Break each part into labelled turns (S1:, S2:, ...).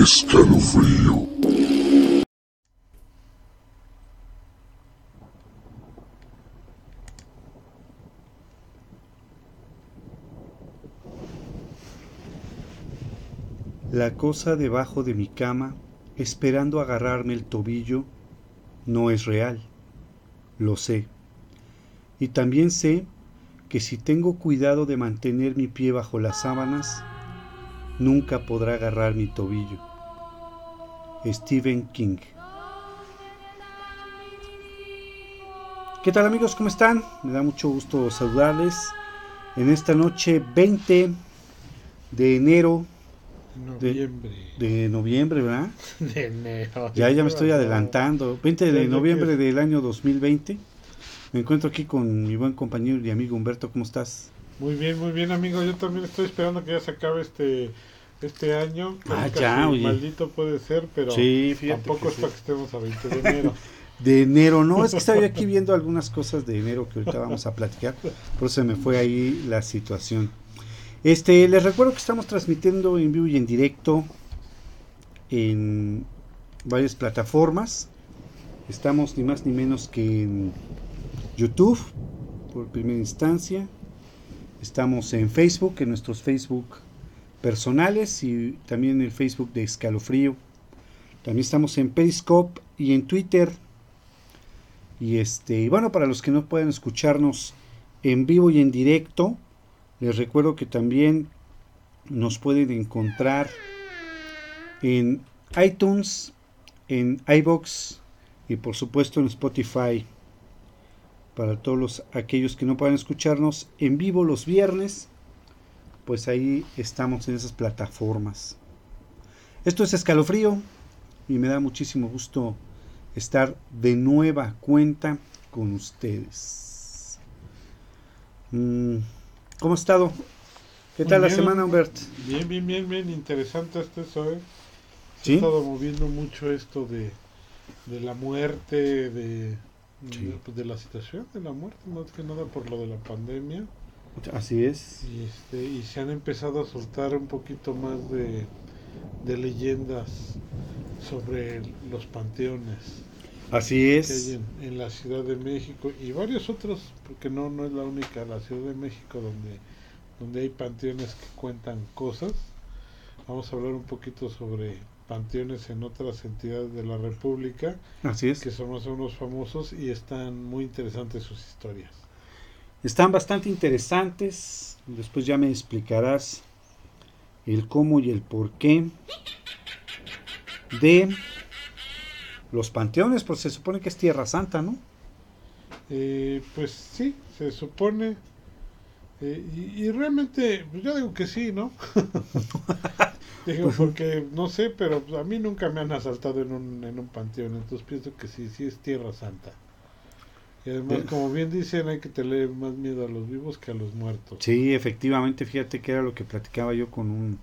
S1: Escalofrío.
S2: La cosa debajo de mi cama, esperando agarrarme el tobillo, no es real, lo sé. Y también sé que si tengo cuidado de mantener mi pie bajo las sábanas, nunca podrá agarrar mi tobillo. Stephen King. ¿Qué tal amigos? ¿Cómo están? Me da mucho gusto saludarles en esta noche 20 de enero de noviembre, ¿verdad?
S3: De enero.
S2: Ya me estoy adelantando. 20 de noviembre del año 2020. Me encuentro aquí con mi buen compañero y amigo Humberto. ¿Cómo estás?
S3: Muy bien, amigo. Yo también estoy esperando que ya se acabe este año.
S2: Ya, oye.
S3: Maldito puede ser, pero
S2: sí,
S3: tampoco es para que estemos a 20 de enero.
S2: De enero, no, es que estaba yo aquí viendo algunas cosas de enero que ahorita vamos a platicar. Por eso se me fue ahí la situación. Les recuerdo que estamos transmitiendo en vivo y en directo en varias plataformas. Estamos ni más ni menos que en YouTube por primera instancia. Estamos en Facebook, en nuestros Facebook personales y también en el Facebook de Escalofrío. También estamos en Periscope y en Twitter. Y bueno, para los que no puedan escucharnos en vivo y en directo, les recuerdo que también nos pueden encontrar en iTunes, en iVoox y por supuesto en Spotify. Para todos aquellos que no puedan escucharnos en vivo los viernes, pues ahí estamos en esas plataformas. Esto es Escalofrío y me da muchísimo gusto estar de nueva cuenta con ustedes. ¿Cómo ha estado? ¿Qué tal la semana, Humbert?
S3: Bien, interesante eso, ¿eh?
S2: ¿Sí?
S3: He estado moviendo mucho esto de la muerte, de la situación de la muerte, más que nada por lo de la pandemia.
S2: Así es.
S3: Y se han empezado a soltar un poquito más de leyendas sobre los panteones.
S2: Así es.
S3: Que hay en la Ciudad de México y varios otros, porque no es la única, la Ciudad de México donde hay panteones que cuentan cosas. Vamos a hablar un poquito sobre panteones en otras entidades de la República.
S2: Así es.
S3: Que son más o menos famosos y están muy interesantes sus historias.
S2: Están bastante interesantes. Después ya me explicarás el cómo y el por qué de los panteones, pues se supone que es Tierra Santa, ¿no?
S3: Pues sí, se supone. Y realmente, pues yo digo que sí, ¿no? Digo, porque no sé, pero a mí nunca me han asaltado en un panteón, entonces pienso que sí es Tierra Santa. Y además, como bien dicen, hay que tener más miedo a los vivos que a los muertos.
S2: Sí, efectivamente, fíjate que era lo que platicaba yo con un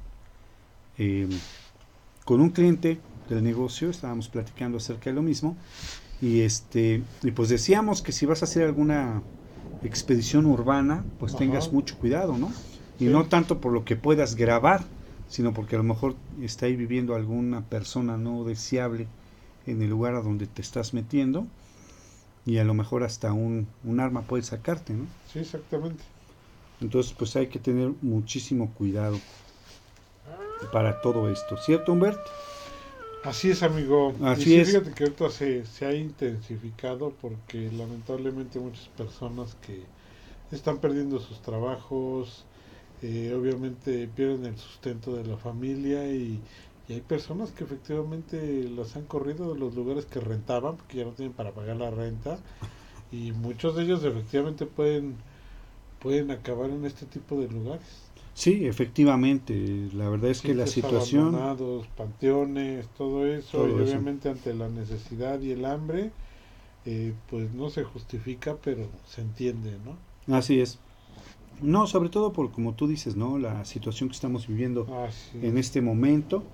S2: cliente del negocio, estábamos platicando acerca de lo mismo, y pues decíamos que si vas a hacer alguna expedición urbana, pues tengas mucho cuidado, ¿no? Y no tanto por lo que puedas grabar, sino porque a lo mejor está ahí viviendo alguna persona no deseable en el lugar a donde te estás metiendo, y a lo mejor hasta un arma puede sacarte, ¿no?
S3: Sí, exactamente.
S2: Entonces pues hay que tener muchísimo cuidado para todo esto, ¿cierto, Humbert?
S3: Así es, amigo.
S2: Así es.
S3: Fíjate que ahorita se ha intensificado porque lamentablemente muchas personas que están perdiendo sus trabajos, obviamente pierden el sustento de la familia y hay personas que efectivamente las han corrido de los lugares que rentaban porque ya no tienen para pagar la renta y muchos de ellos efectivamente pueden acabar en este tipo de lugares.
S2: Sí, efectivamente, la verdad es que la situación...
S3: abandonados, panteones, todo eso, y obviamente ante la necesidad y el hambre, pues no se justifica, pero se entiende, ¿no?
S2: Así es. No, sobre todo por, como tú dices, ¿no? La situación que estamos viviendo en este momento,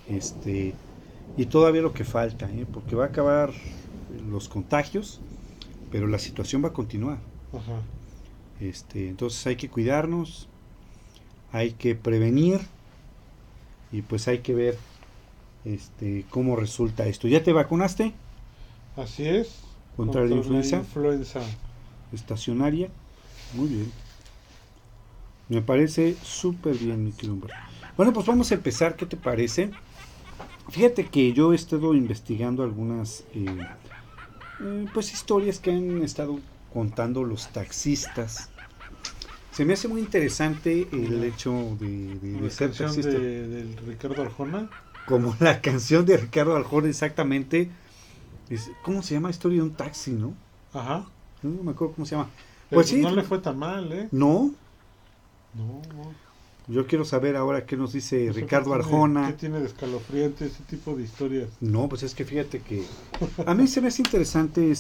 S2: y todavía lo que falta, porque va a acabar los contagios, pero la situación va a continuar.
S3: Ajá.
S2: Entonces hay que cuidarnos, hay que prevenir y pues hay que ver cómo resulta esto. ¿Ya te vacunaste
S3: Así es,
S2: contra la influenza
S3: influenza.
S2: estacionaria? Muy bien. Me parece súper bien, mi querido Humberto. Bueno, pues vamos a empezar. ¿Qué te parece? Fíjate que yo he estado investigando algunas pues historias que han estado contando los taxistas. Se me hace muy interesante el hecho de
S3: La
S2: ser
S3: canción
S2: taxista.
S3: del Ricardo Arjona.
S2: Como la canción de Ricardo Arjona, exactamente. ¿Cómo se llama? Historia de un taxi, ¿no?
S3: Ajá.
S2: No me acuerdo cómo se llama.
S3: Pero
S2: Pues sí.
S3: no le fue tan mal, ¿eh?
S2: No.
S3: No, no.
S2: Yo quiero saber ahora qué nos dice
S3: No sé
S2: Ricardo
S3: ¿Qué
S2: Arjona.
S3: tiene de escalofriante ese tipo de historias?
S2: No, pues es que fíjate que a mí se me hace interesante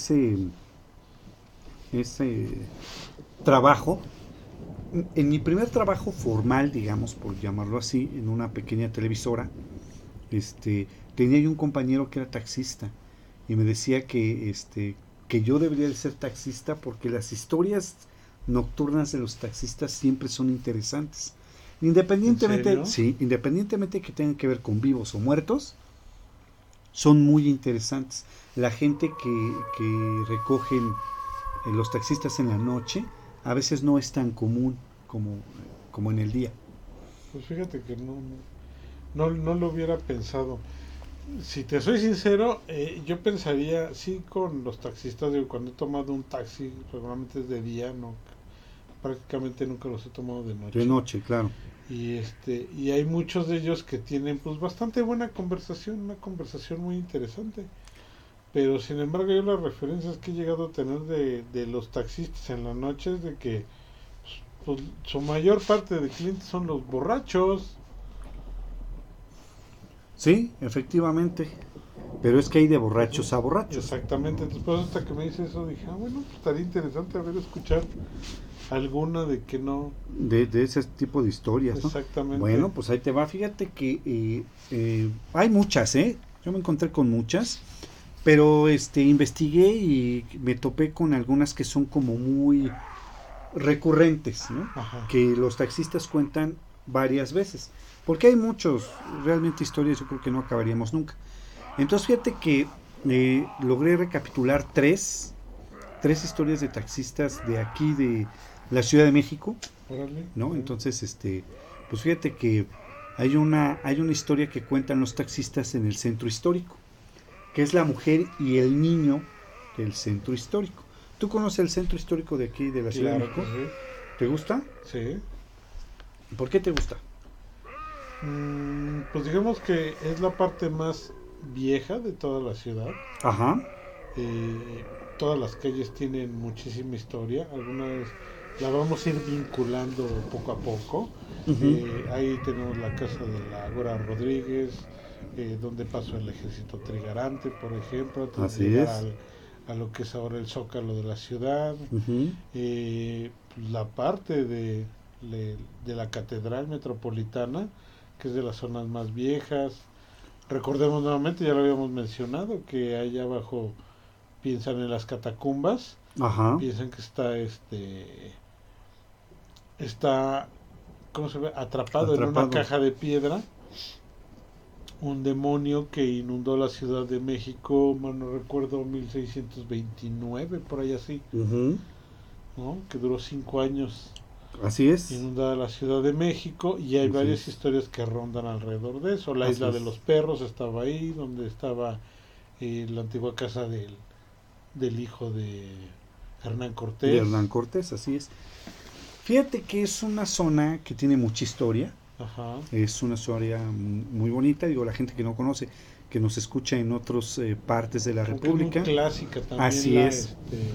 S2: ese trabajo. En mi primer trabajo formal, digamos, por llamarlo así, en una pequeña televisora, tenía yo un compañero que era taxista y me decía que yo debería de ser taxista porque las historias nocturnas de los taxistas siempre son interesantes. Independientemente, sí, independientemente que tengan que ver con vivos o muertos, son muy interesantes. La gente que recogen los taxistas en la noche a veces no es tan común como en el día.
S3: Pues fíjate que no lo hubiera pensado. Si te soy sincero, yo pensaría, sí, con los taxistas, digo, cuando he tomado un taxi, regularmente es de día, no, prácticamente nunca los he tomado de noche.
S2: De noche, claro.
S3: Y hay muchos de ellos que tienen pues bastante buena conversación, una conversación muy interesante. Pero sin embargo, yo las referencias que he llegado a tener de los taxistas en la noche es de que pues, su mayor parte de clientes son los borrachos.
S2: Sí, efectivamente. Pero es que hay de borrachos a borrachos.
S3: Exactamente. Después hasta que me dice eso dije, bueno, pues estaría interesante a ver, escuchar alguna de que no.
S2: De ese tipo de historias, ¿no?
S3: Exactamente.
S2: Bueno, pues ahí te va. Fíjate que hay muchas, ¿eh? Yo me encontré con muchas. Pero investigué y me topé con algunas que son como muy recurrentes, ¿no?
S3: Ajá.
S2: Que los taxistas cuentan varias veces. Porque hay muchos, realmente historias yo creo que no acabaríamos nunca. Entonces fíjate que logré recapitular tres historias de taxistas de aquí de la Ciudad de México,
S3: Órale.
S2: ¿no? Entonces, pues fíjate que hay una historia que cuentan los taxistas en el centro histórico, que es la mujer y el niño del centro histórico. ¿Tú conoces el centro histórico de aquí de la Ciudad de México?
S3: Sí.
S2: ¿Te gusta?
S3: Sí.
S2: ¿Por qué te gusta?
S3: Pues digamos que es la parte más vieja de toda la ciudad.
S2: Ajá.
S3: Todas las calles tienen muchísima historia. Algunas la vamos a ir vinculando poco a poco. Ahí tenemos la casa de la Góra Rodríguez, donde pasó el ejército trigarante, por ejemplo, antes de llegar a lo que es ahora el Zócalo de la ciudad. La parte de la Catedral Metropolitana, que es de las zonas más viejas. Recordemos nuevamente, ya lo habíamos mencionado, que allá abajo piensan en las catacumbas.
S2: Ajá.
S3: Piensan que está ¿cómo se ve? Atrapado en una caja de piedra un demonio que inundó la Ciudad de México, no recuerdo, 1629, por ahí así, ¿no? Que duró 5 años.
S2: Así es.
S3: Inundada la Ciudad de México, y hay varias historias que rondan alrededor de eso. La isla de los perros estaba ahí, donde estaba la antigua casa del hijo de Hernán Cortés.
S2: De Hernán Cortés, así es. Fíjate que es una zona que tiene mucha historia.
S3: Ajá.
S2: Es una historia muy bonita. Digo, la gente que no conoce, que nos escucha en otras partes de la República.
S3: Muy clásica también.
S2: Así es.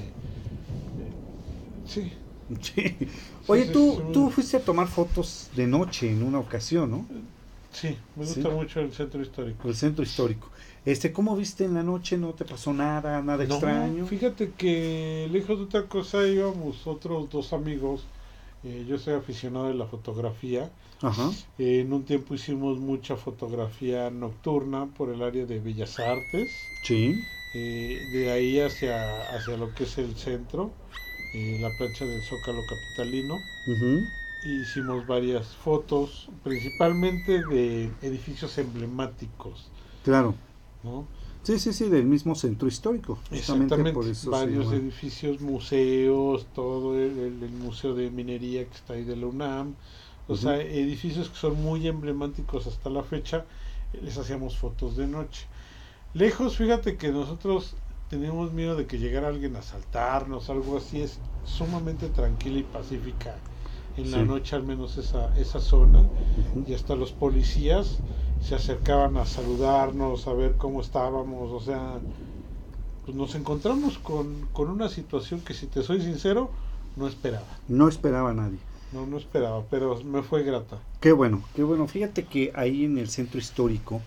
S3: Sí.
S2: Sí. Oye, tú fuiste a tomar fotos de noche en una ocasión, ¿no?
S3: Sí, me gusta mucho el centro histórico.
S2: El centro histórico. ¿Cómo viste en la noche? ¿No te pasó nada extraño?
S3: Fíjate que lejos de otra cosa íbamos otros 2 amigos. Yo soy aficionado de la fotografía.
S2: Ajá.
S3: En un tiempo hicimos mucha fotografía nocturna por el área de Bellas Artes.
S2: Sí.
S3: De ahí hacia lo que es el centro, la plancha del Zócalo capitalino. hicimos varias fotos, principalmente de edificios emblemáticos,
S2: Claro.
S3: ¿no?
S2: Sí, sí, sí, del mismo centro histórico. Justamente
S3: Exactamente,
S2: por eso se
S3: varios
S2: llama.
S3: edificios, museos, todo el Museo de Minería que está ahí de la UNAM, o
S2: Ujú.
S3: sea, edificios que son muy emblemáticos hasta la fecha, les hacíamos fotos de noche. Lejos, fíjate que nosotros teníamos miedo de que llegara alguien a asaltarnos, algo así, es sumamente tranquila y pacífica en la
S2: Sí.
S3: noche, al menos esa zona,
S2: Ujú.
S3: y hasta los policías se acercaban a saludarnos, a ver cómo estábamos, o sea, pues nos encontramos con una situación que, si te soy sincero, no esperaba.
S2: No esperaba a nadie.
S3: No esperaba, pero me fue grata.
S2: Qué bueno, qué bueno. Fíjate que ahí en el centro histórico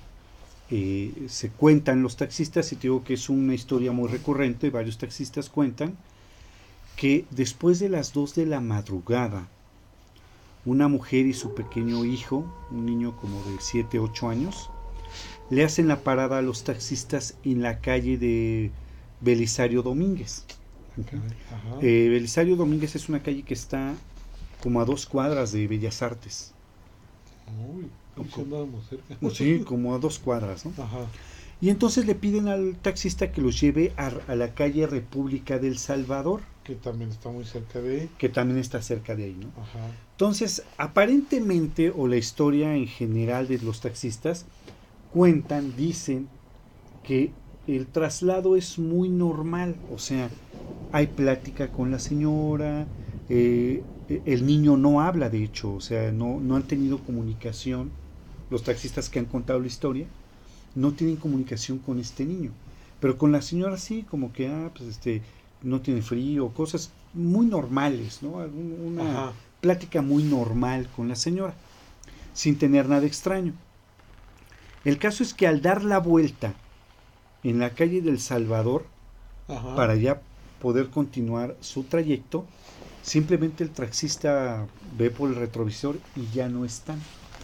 S2: se cuentan los taxistas, y te digo que es una historia muy recurrente, varios taxistas cuentan que después de las 2 de la madrugada, una mujer y su pequeño hijo, un niño como de 7 8 años, le hacen la parada a los taxistas en la calle de Belisario Domínguez.
S3: Ah, caray. Ajá.
S2: Belisario Domínguez es una calle que está como a 2 cuadras de Bellas Artes.
S3: Uy, uy, sí andábamos cerca.
S2: Sí, como a 2 cuadras, ¿no?
S3: Ajá.
S2: Y entonces le piden al taxista que los lleve a la calle República del Salvador,
S3: Que también está muy cerca de ahí.
S2: que también está cerca de ahí, ¿no?
S3: Ajá.
S2: Entonces, aparentemente, o la historia en general de los taxistas, cuentan, dicen que el traslado es muy normal, o sea, hay plática con la señora, el niño no habla, de hecho, o sea, no han tenido comunicación, los taxistas que han contado la historia, no tienen comunicación con este niño, pero con la señora sí, como que, pues no tiene frío, cosas muy normales, ¿no? Una
S3: Ajá.
S2: plática muy normal con la señora, sin tener nada extraño. El caso es que al dar la vuelta en la calle del Salvador,
S3: Ajá.
S2: para ya poder continuar su trayecto, simplemente el taxista ve por el retrovisor y ya no están.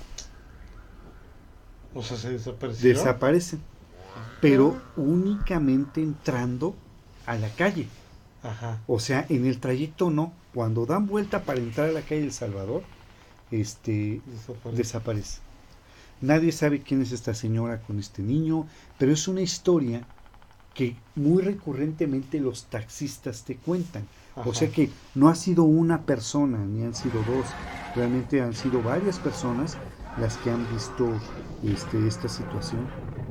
S3: O sea, se desapareció.
S2: Desaparecen, pero únicamente entrando a la calle.
S3: Ajá.
S2: O sea, en el trayecto no. Cuando dan vuelta para entrar a la calle del Salvador,
S3: Desapareció.
S2: desaparece. Nadie sabe quién es esta señora con este niño, pero es una historia que muy recurrentemente los taxistas te cuentan.
S3: Ajá.
S2: O sea que no ha sido una persona, ni han sido dos, realmente han sido varias personas las que han visto esta situación.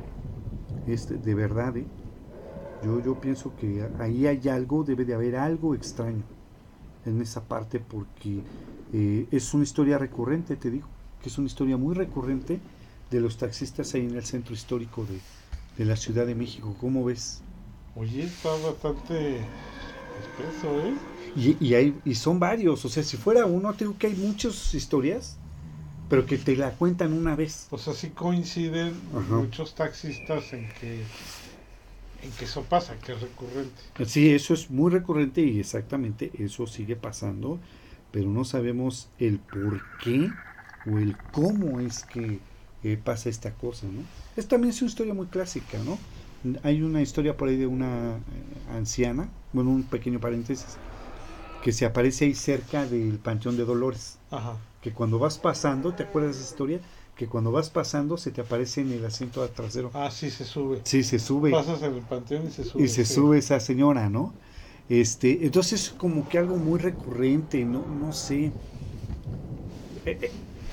S2: De verdad, yo pienso que ahí hay algo, debe de haber algo extraño en esa parte, porque es una historia recurrente, te digo, que es una historia muy recurrente de los taxistas ahí en el centro histórico de la Ciudad de México. ¿Cómo ves?
S3: Oye, está bastante espeso, ¿eh?
S2: Y son varios, o sea, si fuera uno, te digo que hay muchas historias, pero que te la cuentan una vez.
S3: O sea, sí coinciden
S2: Ajá.
S3: muchos taxistas en que eso pasa, que es recurrente.
S2: Sí, eso es muy recurrente y exactamente eso sigue pasando, pero no sabemos el por qué o el cómo es que pasa esta cosa, ¿no? Es también es una historia muy clásica, ¿no? Hay una historia por ahí de una anciana, bueno, un pequeño paréntesis, que se aparece ahí cerca del Panteón de Dolores,
S3: Ajá.
S2: que cuando vas pasando, ¿te acuerdas de esa historia? Que cuando vas pasando se te aparece en el asiento trasero.
S3: Ah, sí, se sube.
S2: Sí, se sube.
S3: Pasas en el panteón y se sube.
S2: Y se
S3: Sí.
S2: sube esa señora, ¿no? Entonces como que algo muy recurrente, no sé. Eh,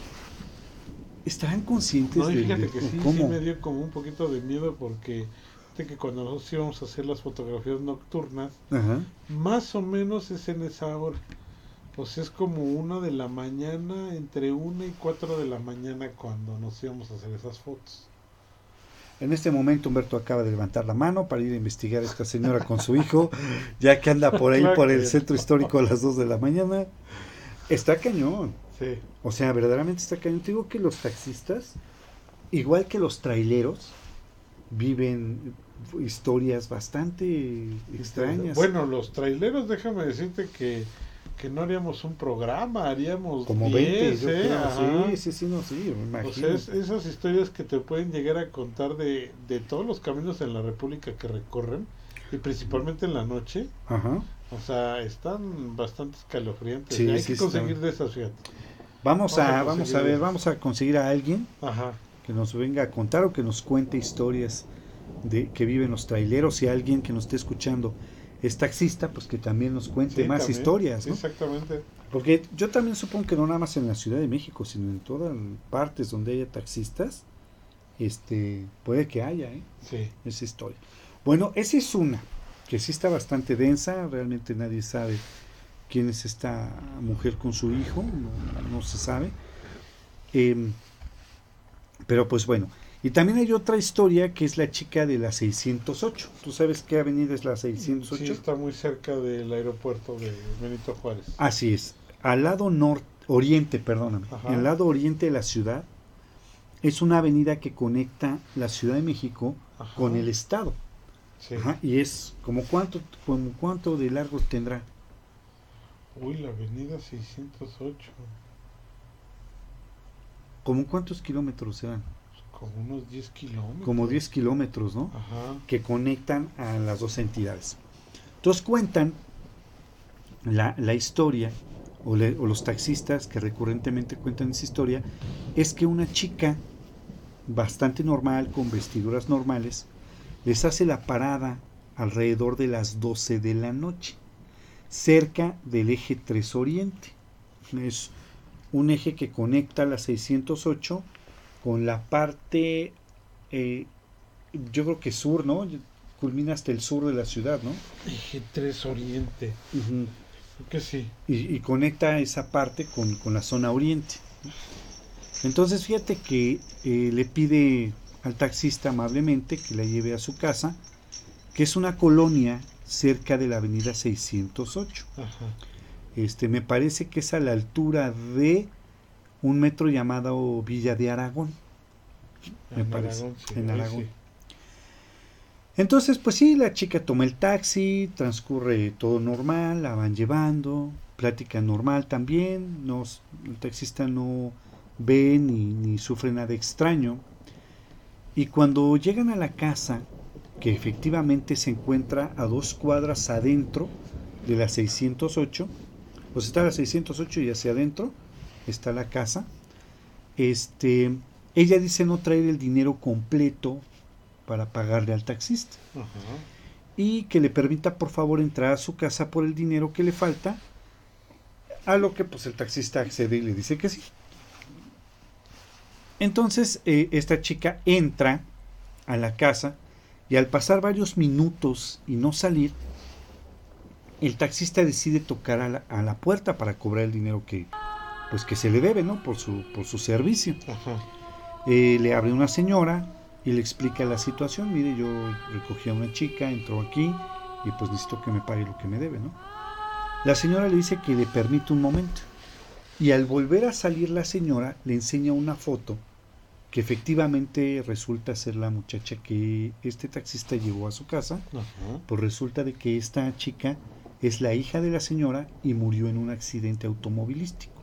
S2: ¿Estarán conscientes
S3: No, y
S2: de
S3: fíjate que sí
S2: cómo?
S3: me dio como un poquito de miedo porque fíjate que cuando nosotros íbamos a hacer las fotografías nocturnas,
S2: Ajá.
S3: más o menos es en esa hora. O sea, es como 1 de la mañana, entre 1 y 4 de la mañana cuando nos íbamos a hacer esas fotos.
S2: En este momento Humberto acaba de levantar la mano para ir a investigar a esta señora con su hijo, ya que anda por ahí
S3: Claro
S2: por
S3: que
S2: el centro histórico a las 2 de la mañana. Está cañón.
S3: sí.
S2: O sea, verdaderamente está cañón. Te digo que los taxistas, igual que los traileros, viven historias bastante extrañas.
S3: Bueno, los traileros, déjame decirte que no haríamos un programa, haríamos
S2: Como 20,
S3: 10,
S2: yo creo.
S3: Ajá.
S2: Sí, no, sí, me
S3: O
S2: imagino.
S3: sea, esas historias que te pueden llegar a contar de todos los caminos en la República que recorren, y principalmente en la noche,
S2: Ajá.
S3: o sea, están bastante escalofriantes.
S2: Sí,
S3: Hay
S2: sí
S3: que conseguir
S2: están.
S3: de esas, fíjate.
S2: Vamos a ver, vamos a conseguir a alguien
S3: Ajá.
S2: que nos venga a contar o que nos cuente historias de que viven los traileros, y alguien que nos esté escuchando es taxista, pues que también nos cuente
S3: Sí,
S2: más
S3: también.
S2: historias,
S3: Sí,
S2: ¿no?
S3: exactamente.
S2: Porque yo también supongo que no nada más en la Ciudad de México, sino en todas partes donde haya taxistas, puede que haya,
S3: Sí.
S2: esa historia. Bueno, esa es una, que sí está bastante densa, realmente nadie sabe quién es esta mujer con su hijo, no se sabe. Em, pero pues bueno, y también hay otra historia que es la chica de la 608. ¿Tú sabes qué avenida es la
S3: Sí,
S2: 608?
S3: está muy cerca del aeropuerto de Benito Juárez.
S2: Así es, al lado oriente, perdóname,
S3: Ajá.
S2: al lado oriente de la ciudad. Es una avenida que conecta la Ciudad de México
S3: Ajá.
S2: con el estado.
S3: Sí.
S2: Ajá, y es como cuánto de largo tendrá.
S3: Uy, la avenida 608.
S2: ¿Como cuántos kilómetros serán?
S3: Como unos 10 kilómetros.
S2: Como 10 kilómetros, ¿no?
S3: Ajá.
S2: Que conectan a las dos entidades. Entonces cuentan la historia, o los taxistas que recurrentemente cuentan esa historia, es que una chica bastante normal, con vestiduras normales, les hace la parada alrededor de las 12 de la noche, cerca del eje 3 Oriente. Es un eje que conecta la 608 con la parte, yo creo que sur, ¿no? Culmina hasta el sur de la ciudad, ¿no?
S3: Eje 3 Oriente.
S2: Uh-huh.
S3: Creo que sí.
S2: Y conecta esa parte con la zona oriente. Entonces fíjate que le pide al taxista amablemente que la lleve a su casa, que es una colonia cerca de la avenida 608.
S3: Ajá.
S2: Me parece que es a la altura de un metro llamado Villa de Aragón. Me parece,
S3: Aragón, sí,
S2: en Aragón.
S3: sí.
S2: Entonces, pues sí, la chica toma el taxi, transcurre todo normal, la van llevando, plática normal también, el taxista no ve ni sufre nada extraño. Y cuando llegan a la casa, que efectivamente se encuentra a 2 cuadras adentro de la 608, pues está la 608 y hacia adentro está la casa, ella dice no traer el dinero completo para pagarle al taxista.
S3: Ajá.
S2: Y que le permita por favor entrar a su casa por el dinero que le falta, a lo que pues el taxista accede y le dice que sí. Entonces esta chica entra a la casa, y al pasar varios minutos y no salir, el taxista decide tocar a la puerta para cobrar el dinero que se le debe, ¿no? Por su servicio.
S3: Ajá.
S2: Le abre una señora y le explica la situación. Mire, yo recogí a una chica, entró aquí y pues necesito que me pague lo que me debe, ¿no? La señora le dice que le permite un momento, y al volver a salir la señora le enseña una foto que efectivamente resulta ser la muchacha que este taxista llevó a su casa.
S3: Ajá.
S2: Pues resulta de que esta chica es la hija de la señora y murió en un accidente automovilístico.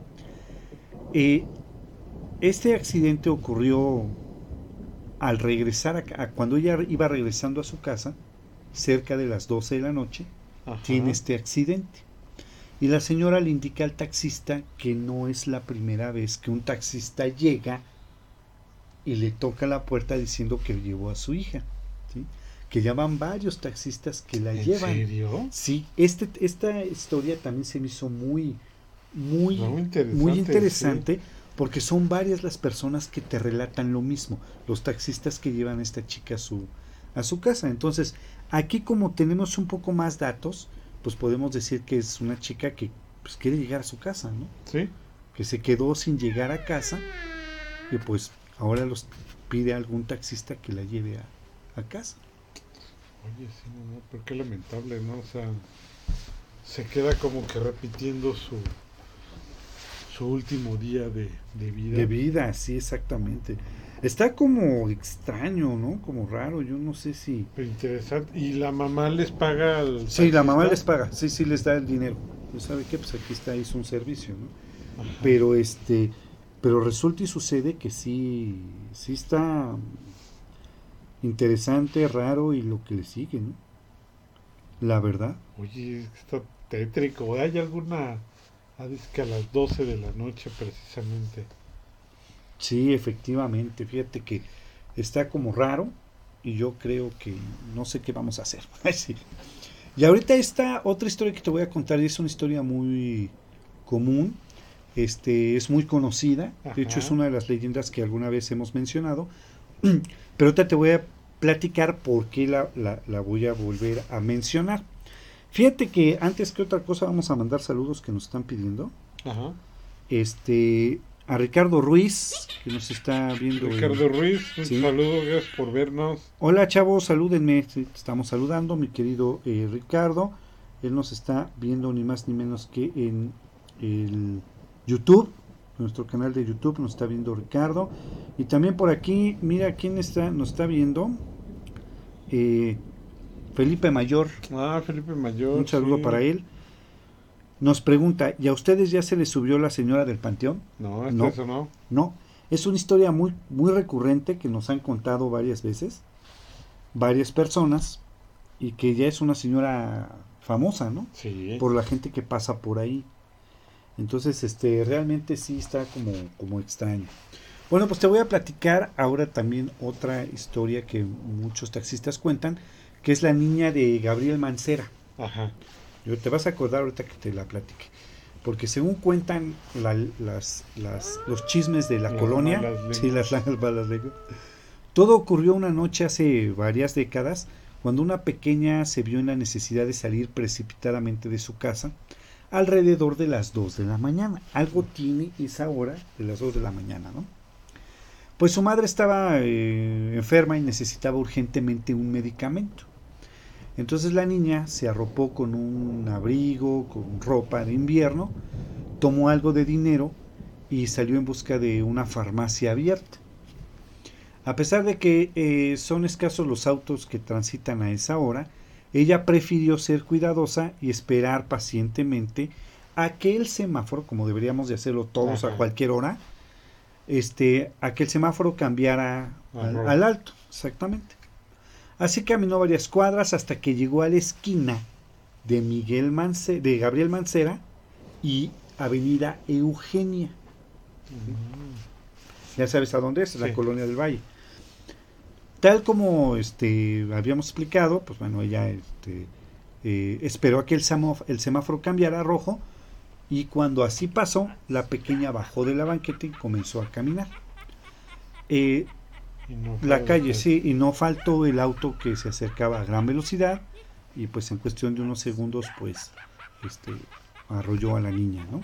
S2: Este accidente ocurrió al regresar cuando ella iba regresando a su casa, cerca de las 12 de la noche.
S3: Ajá.
S2: Tiene este accidente. Y la señora le indica al taxista que no es la primera vez que un taxista llega y le toca la puerta diciendo que llevó a su hija, ¿sí? Que ya van varios taxistas que la llevan.
S3: ¿En serio?
S2: Sí, esta historia también se me hizo muy interesante, sí. Porque son varias las personas que te relatan lo mismo, los taxistas que llevan a esta chica a su casa. Entonces, aquí como tenemos un poco más datos, pues podemos decir que es una chica que pues quiere llegar a su casa, ¿no?
S3: Sí.
S2: Que se quedó sin llegar a casa y pues ahora los pide a algún taxista que la lleve a casa.
S3: Oye, sí, no, pero qué lamentable, ¿no? O sea, se queda como que repitiendo su último día de vida.
S2: De vida, sí, exactamente. Está como extraño, ¿no? Como raro, yo no sé si...
S3: Pero interesante. ¿Y la mamá les paga al taxista?
S2: Sí, la mamá les paga, sí, les da el dinero. Pues sabe qué, pues aquí está, hizo un servicio, ¿no?
S3: Ajá.
S2: Pero resulta y sucede que sí está interesante, raro, y lo que le sigue, ¿no? La verdad.
S3: Oye, está tétrico. ¿Hay dice que a las 12 de la noche precisamente.
S2: Sí, efectivamente, fíjate que está como raro y yo creo que no sé qué vamos a hacer. Sí. Y ahorita esta otra historia que te voy a contar es una historia muy común, es muy conocida, de hecho es
S3: Ajá.
S2: una de las leyendas que alguna vez hemos mencionado, pero ahorita te voy a platicar por qué la voy a volver a mencionar. Fíjate que antes que otra cosa vamos a mandar saludos que nos están pidiendo.
S3: Ajá.
S2: A Ricardo Ruiz, que nos está viendo
S3: Ricardo Ruiz, un
S2: sí.
S3: saludo, gracias por vernos.
S2: Hola chavos, salúdenme, sí, te estamos saludando, mi querido Ricardo. Él nos está viendo ni más ni menos que en el YouTube, nuestro canal de YouTube, nos está viendo Ricardo. Y también por aquí, mira quién nos está viendo. Eh, Felipe Mayor,
S3: Felipe
S2: un
S3: Mayor,
S2: saludo
S3: sí.
S2: para él. Nos pregunta, ¿y a ustedes ya se les subió la señora del panteón?
S3: No,
S2: No,
S3: eso no.
S2: no. Es una historia muy, muy recurrente que nos han contado varias veces, varias personas, y que ya es una señora famosa, ¿no?
S3: Sí.
S2: Por la gente que pasa por ahí. Entonces, realmente sí está como extraño. Bueno, pues te voy a platicar ahora también otra historia que muchos taxistas cuentan, que es la niña de Gabriel Mancera.
S3: Ajá.
S2: Te vas a acordar ahorita que te la platique. Porque según cuentan los chismes de la
S3: Las
S2: colonia,
S3: malas
S2: sí,
S3: lenguas.
S2: las malas lenguas, todo ocurrió una noche hace varias décadas, cuando una pequeña se vio en la necesidad de salir precipitadamente de su casa alrededor de las 2 de la mañana. Algo tiene esa hora de las 2 de la mañana, ¿no? Pues su madre estaba enferma y necesitaba urgentemente un medicamento. Entonces la niña se arropó con un abrigo, con ropa de invierno, tomó algo de dinero y salió en busca de una farmacia abierta. A pesar de que son escasos los autos que transitan a esa hora, ella prefirió ser cuidadosa y esperar pacientemente a que el semáforo, como deberíamos de hacerlo todos a
S3: Ajá.
S2: cualquier hora, a que el semáforo cambiara
S3: Ajá.
S2: al alto, exactamente. Así caminó varias cuadras hasta que llegó a la esquina de Gabriel Mancera y Avenida Eugenia. Ya sabes a dónde es,
S3: Sí.
S2: la Colonia del Valle. Tal como habíamos explicado, pues bueno, ella esperó a que el semáforo cambiara a rojo, y cuando así pasó, la pequeña bajó de la banqueta y comenzó a caminar.
S3: Y no fue
S2: La calle,
S3: después.
S2: sí, y no faltó el auto que se acercaba a gran velocidad, y pues en cuestión de unos segundos, pues, arrolló a la niña, ¿no?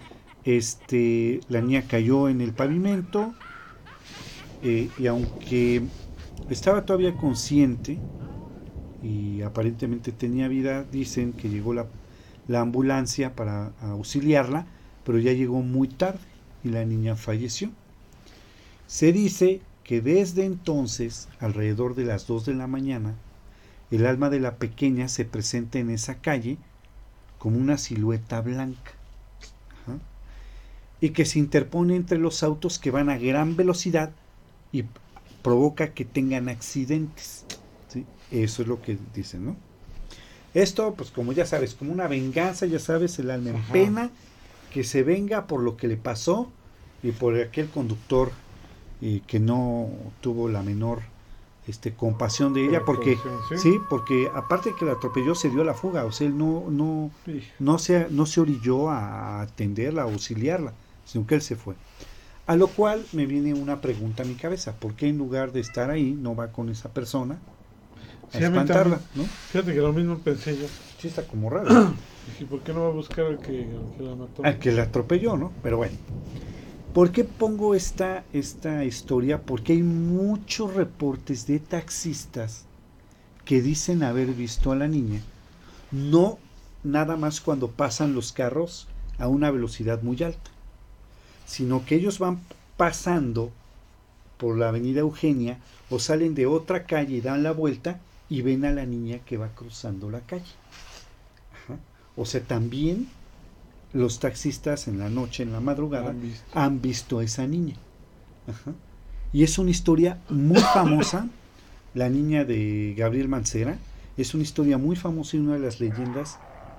S2: La niña cayó en el pavimento, y aunque estaba todavía consciente y aparentemente tenía vida, dicen que llegó la ambulancia para auxiliarla, pero ya llegó muy tarde y la niña falleció. Se dice que desde entonces, alrededor de las 2 de la mañana, el alma de la pequeña se presenta en esa calle como una silueta blanca. Ajá. Y que se interpone entre los autos que van a gran velocidad y provoca que tengan accidentes. ¿Sí? Eso es lo que dicen, ¿no? Esto, pues como ya sabes, como una venganza, ya sabes, el alma en
S3: Ajá.
S2: pena, que se venga por lo que le pasó y por aquel conductor que no tuvo la menor compasión de ella, porque
S3: Precaución,
S2: sí, porque aparte de que la atropelló, se dio a la fuga, o sea, él
S3: Sí.
S2: no se orilló a atenderla, a auxiliarla, sino que él se fue. A lo cual me viene una pregunta a mi cabeza: ¿por qué en lugar de estar ahí no va con esa persona a
S3: Sí, a mí
S2: espantarla?
S3: también.
S2: ¿No?
S3: Fíjate que lo mismo pensé yo.
S2: Sí, está como raro.
S3: Dije, ¿por qué no va a buscar al que la mató?
S2: Al que la atropelló, ¿no? Pero bueno. ¿Por qué pongo esta historia? Porque hay muchos reportes de taxistas que dicen haber visto a la niña, no nada más cuando pasan los carros a una velocidad muy alta, sino que ellos van pasando por la avenida Eugenia o salen de otra calle y dan la vuelta y ven a la niña que va cruzando la calle. Ajá. O sea, también los taxistas en la noche, en la madrugada, han visto a esa niña. Ajá. Y es una historia muy famosa, la niña de Gabriel Mancera, es una historia muy famosa y una de las leyendas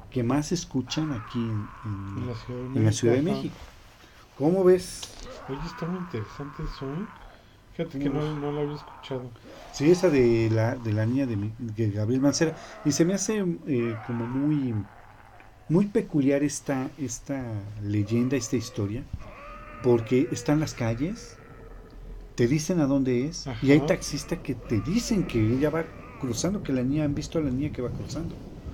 S2: que más se escuchan aquí
S3: en la Ciudad de
S2: en la Ciudad de
S3: México.
S2: México. ¿Cómo ves?
S3: Oye, está muy interesante eso, ¿eh? Fíjate que no lo había escuchado.
S2: Sí, esa de la niña de Gabriel Mancera. Y se me hace como muy peculiar esta leyenda, esta historia, porque está en las calles, te dicen a dónde es, y hay
S3: Ajá.
S2: taxistas que te dicen que ella va cruzando, que la niña, han visto a la niña que va cruzando.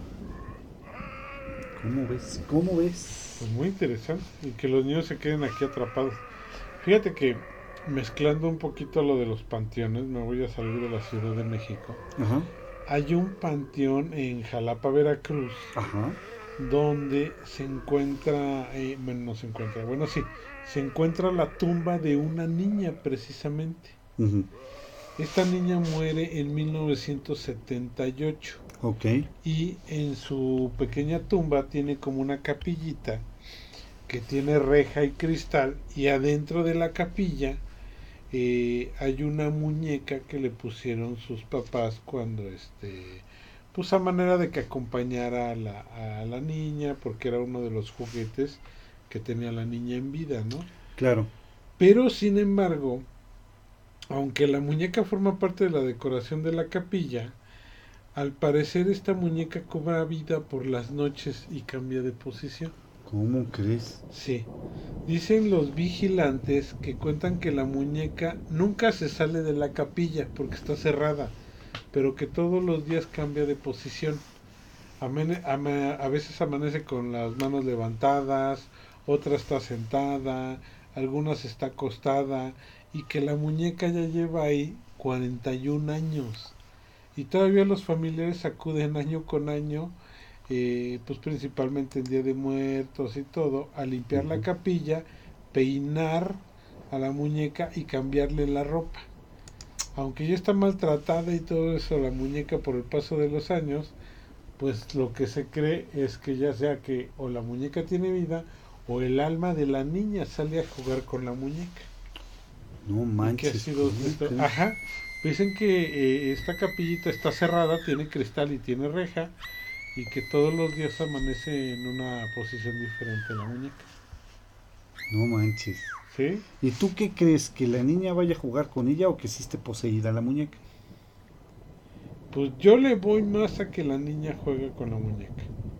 S2: ¿Cómo ves? ¿Cómo ves?
S3: Pues muy interesante. Y que los niños se queden aquí atrapados. Fíjate que mezclando un poquito lo de los panteones, me voy a salir de la Ciudad de México.
S2: Ajá,
S3: Hay un panteón en Jalapa, Veracruz,
S2: ajá,
S3: donde se encuentra, bueno, no se encuentra, bueno, sí, se encuentra la tumba de una niña precisamente.
S2: ujú,
S3: Esta niña muere en 1978
S2: ok,
S3: y en su pequeña tumba tiene como una capillita que tiene reja y cristal, y adentro de la capilla hay una muñeca que le pusieron sus papás cuando pues a manera de que acompañara a la niña, porque era uno de los juguetes que tenía la niña en vida, ¿no?
S2: claro.
S3: Pero sin embargo, aunque la muñeca forma parte de la decoración de la capilla, al parecer esta muñeca cobra vida por las noches y cambia de posición.
S2: ¿Cómo crees?
S3: Sí, dicen los vigilantes que cuentan que la muñeca nunca se sale de la capilla porque está cerrada, pero que todos los días cambia de posición. A veces amanece con las manos levantadas, otra está sentada, algunas está acostada, y que la muñeca ya lleva ahí 41 años. Y todavía los familiares acuden año con año, pues principalmente el Día de Muertos y todo, a limpiar la
S2: Ujú.
S3: capilla, peinar a la muñeca y cambiarle la ropa. Aunque ya está maltratada y todo eso, la muñeca por el paso de los años, pues lo que se cree es que ya sea que o la muñeca tiene vida o el alma de la niña sale a jugar con la muñeca.
S2: No
S3: Y que ha
S2: manches,
S3: sido
S2: ¿cómo
S3: esto.
S2: crees?
S3: Ajá. Dicen que esta capillita está cerrada, tiene cristal y tiene reja, y que todos los días amanece en una posición diferente la muñeca.
S2: No manches.
S3: ¿Sí?
S2: ¿Y tú qué crees? ¿Que la niña vaya a jugar con ella o que sí esté poseída la muñeca?
S3: Pues yo le voy más a que la niña juegue con la muñeca.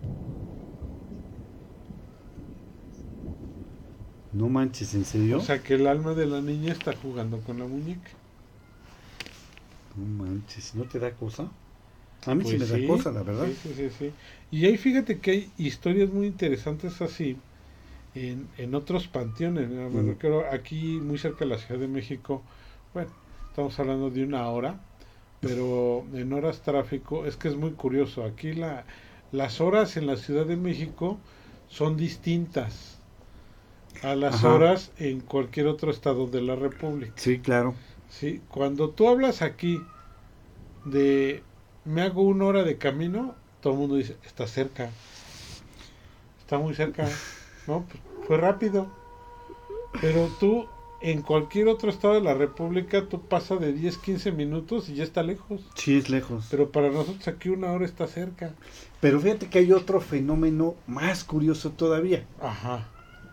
S2: No manches, ¿en
S3: O
S2: serio?
S3: sea que el alma de la niña está jugando con la muñeca.
S2: No manches, ¿no te da cosa? A mí sí
S3: Pues
S2: me da
S3: sí,
S2: cosa, la verdad.
S3: sí. Y ahí fíjate que hay historias muy interesantes así en otros panteones. ¿No? Me
S2: Mm,
S3: refiero aquí muy cerca de la Ciudad de México. Bueno, estamos hablando de una hora, pero en horas tráfico es que es muy curioso. Aquí las horas en la Ciudad de México son distintas a las
S2: ajá,
S3: horas en cualquier otro estado de la República.
S2: sí, claro.
S3: ¿Sí? Cuando tú hablas aquí de me hago una hora de camino, todo el mundo dice, está cerca, está muy cerca, ¿no? Pues fue rápido. Pero tú, en cualquier otro estado de la República, tú pasas de 10 15 minutos y ya está lejos.
S2: Sí, es lejos.
S3: Pero para nosotros aquí una hora está cerca.
S2: Pero fíjate que hay otro fenómeno más curioso todavía.
S3: Ajá.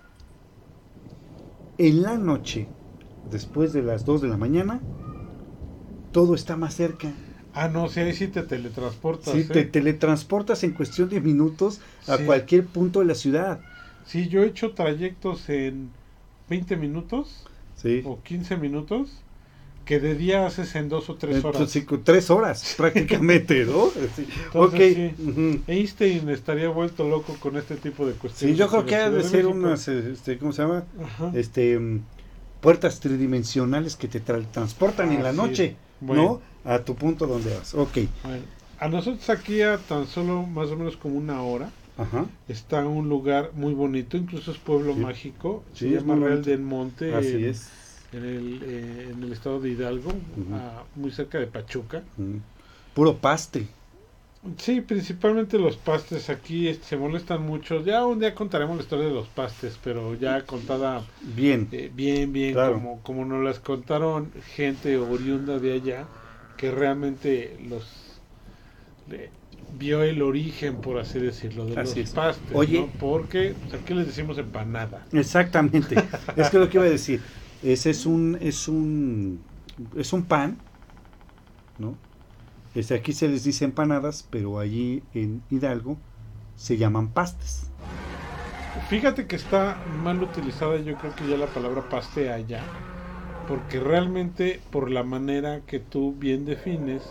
S2: En la noche, después de las 2 de la mañana, todo está más cerca.
S3: Ah, no, sí, ahí sí te
S2: Sí,
S3: teletransportas,
S2: te
S3: ¿eh?
S2: teletransportas en cuestión de minutos a
S3: Sí.
S2: cualquier punto de la ciudad.
S3: Sí, yo he hecho trayectos en 20 minutos
S2: Sí.
S3: o 15 minutos que de día haces en 2 o 3 horas.
S2: Entonces, sí, con 3 horas prácticamente, ¿no? Sí. Ok.
S3: Entonces sí,
S2: Ujú.
S3: Einstein estaría vuelto loco con este tipo de cuestiones.
S2: Sí, yo
S3: aquí
S2: creo
S3: en
S2: que
S3: la
S2: ha
S3: Ciudad
S2: de
S3: de
S2: ser
S3: México.
S2: unas, ¿cómo se llama?
S3: Ajá.
S2: Puertas tridimensionales que te transportan en la
S3: Así es.
S2: noche,
S3: Bueno,
S2: ¿no? A tu punto donde vas. Ok.
S3: bueno, a nosotros aquí a tan solo más o menos como una hora
S2: Ajá.
S3: está un lugar muy bonito, incluso es pueblo
S2: Sí.
S3: mágico, se
S2: Sí, es
S3: llama
S2: muy
S3: Real
S2: bonito.
S3: del Monte
S2: Así es.
S3: en el estado de Hidalgo,
S2: Ujú.
S3: muy cerca de Pachuca.
S2: Mm. Puro paste.
S3: Sí, principalmente los pastes aquí se molestan mucho. Ya un día contaremos la historia de los pastes, pero ya contada
S2: Bien,
S3: bien,
S2: claro.
S3: como nos las contaron gente oriunda de allá, que realmente vio el origen, por así decirlo, de
S2: Así
S3: los
S2: es.
S3: pastes,
S2: Oye,
S3: ¿no? Porque aquí les decimos empanada.
S2: exactamente. Es que lo que iba a decir. Ese es un pan, ¿no? Aquí se les dice empanadas, pero allí en Hidalgo se llaman pastes.
S3: Fíjate que está mal utilizada, yo creo que ya la palabra paste allá, porque realmente por la manera que tú bien defines,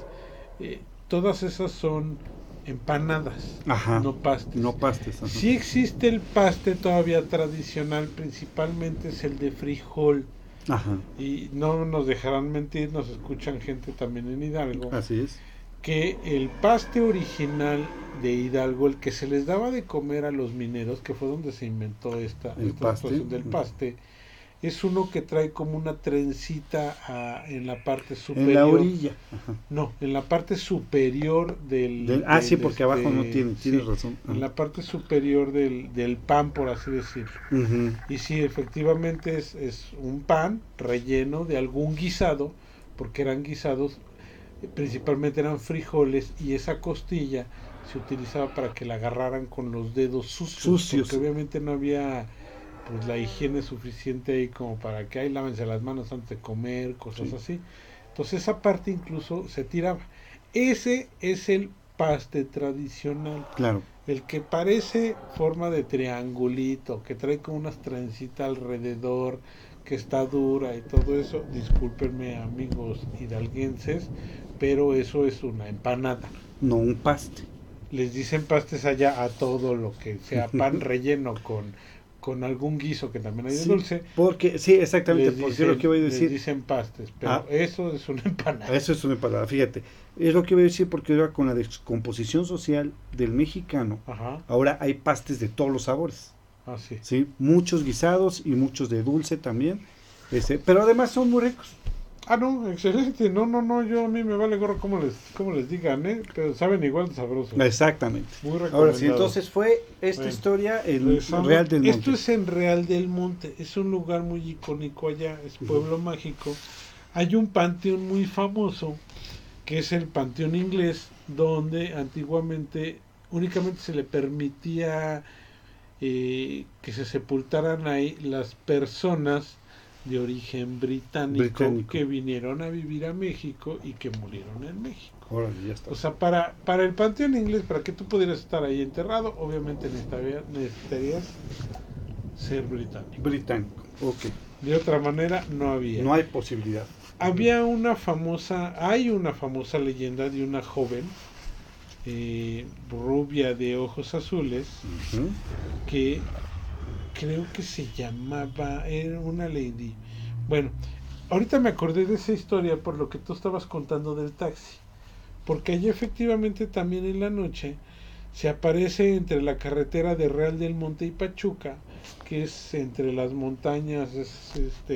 S3: todas esas son empanadas,
S2: Ajá.
S3: no pastes.
S2: No pastes, ajá.
S3: Sí existe el paste todavía tradicional, principalmente es el de frijol.
S2: Ajá.
S3: Y no nos dejarán mentir, nos escuchan gente también en Hidalgo,
S2: Así es.
S3: que el paste original de Hidalgo, el que se les daba de comer a los mineros, que fue donde se inventó
S2: El
S3: esta
S2: paste.
S3: situación del paste, es uno que trae como una trencita en la parte superior.
S2: En la orilla. Ajá.
S3: No, en la parte superior
S2: Sí, porque abajo no tiene,
S3: sí,
S2: tienes razón.
S3: en la parte superior del pan, por así decirlo.
S2: Uh-huh.
S3: Y sí, efectivamente es un pan relleno de algún guisado, porque eran guisados, principalmente eran frijoles, y esa costilla se utilizaba para que la agarraran con los dedos sucios. Porque obviamente no había pues la higiene suficiente ahí como para que ahí lávense las manos antes de comer, cosas
S2: Sí.
S3: así. Entonces esa parte incluso se tiraba. Ese es el paste tradicional.
S2: Claro.
S3: El que parece forma de triangulito, que trae como unas trencitas alrededor, que está dura y todo eso, discúlpenme amigos hidalguenses, pero eso es una empanada.
S2: No un paste.
S3: Les dicen pastes allá a todo lo que sea pan relleno con algún guiso que también hay de
S2: Sí,
S3: porque
S2: porque, sí, exactamente, porque
S3: dicen,
S2: es lo que voy a decir.
S3: les dicen pastes, pero eso es una empanada.
S2: Eso es una palabra, fíjate. Es lo que voy a decir porque ahora con la descomposición social del mexicano,
S3: Ajá.
S2: ahora hay pastes de todos los sabores.
S3: Sí.
S2: ¿Sí? Muchos guisados y muchos de dulce también. Pero además son muy ricos.
S3: No, excelente. No, yo a mí me vale gorro como les digan, pero saben igual de sabroso.
S2: Exactamente.
S3: Muy recomendado.
S2: Ahora sí, entonces fue esta historia en Real del Monte.
S3: Esto es en Real del Monte, es un lugar muy icónico allá, es pueblo mágico. Hay un panteón muy famoso, que es el Panteón Inglés, donde antiguamente únicamente se le permitía que se sepultaran ahí las personas de origen británico que vinieron a vivir a México y que murieron en México.
S2: Órale, ya está.
S3: O sea, para el Panteón Inglés, para que tú pudieras estar ahí enterrado, obviamente necesitarías ser británico.
S2: Británico, ok.
S3: De otra manera, no había.
S2: No hay posibilidad.
S3: Hay una famosa leyenda de una joven rubia de ojos azules,
S2: Uh-huh.
S3: que creo que se llamaba, era una lady. Bueno, ahorita me acordé de esa historia por lo que tú estabas contando del taxi, porque allí efectivamente también en la noche se aparece entre la carretera de Real del Monte y Pachuca, que es entre las montañas, es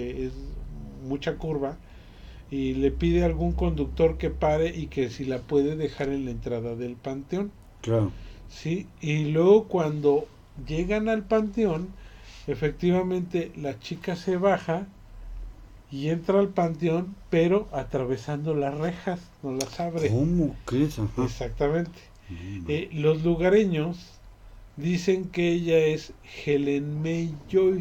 S3: mucha curva, y le pide a algún conductor que pare y que si la puede dejar en la entrada del panteón.
S2: Claro.
S3: Sí, y luego cuando llegan al panteón, efectivamente la chica se baja y entra al panteón, pero atravesando las rejas, no las abre.
S2: ¿Cómo crees? Ajá.
S3: Exactamente. Los lugareños dicen que ella es Helen May Joy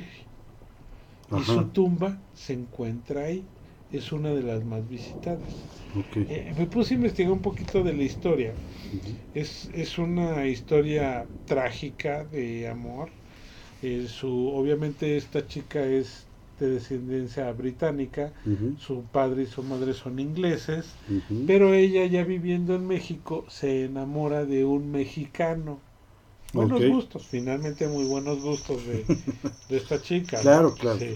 S3: y su tumba se encuentra ahí. Es una de las más visitadas.
S2: Okay.
S3: Me puse a investigar un poquito de la historia.
S2: Uh-huh.
S3: Es una historia trágica de amor. Obviamente esta chica es de descendencia británica,
S2: Uh-huh.
S3: su padre y su madre son ingleses,
S2: Uh-huh.
S3: pero ella ya viviendo en México se enamora de un mexicano. Buenos gustos, finalmente muy buenos gustos de esta chica.
S2: Claro,
S3: ¿no?
S2: claro.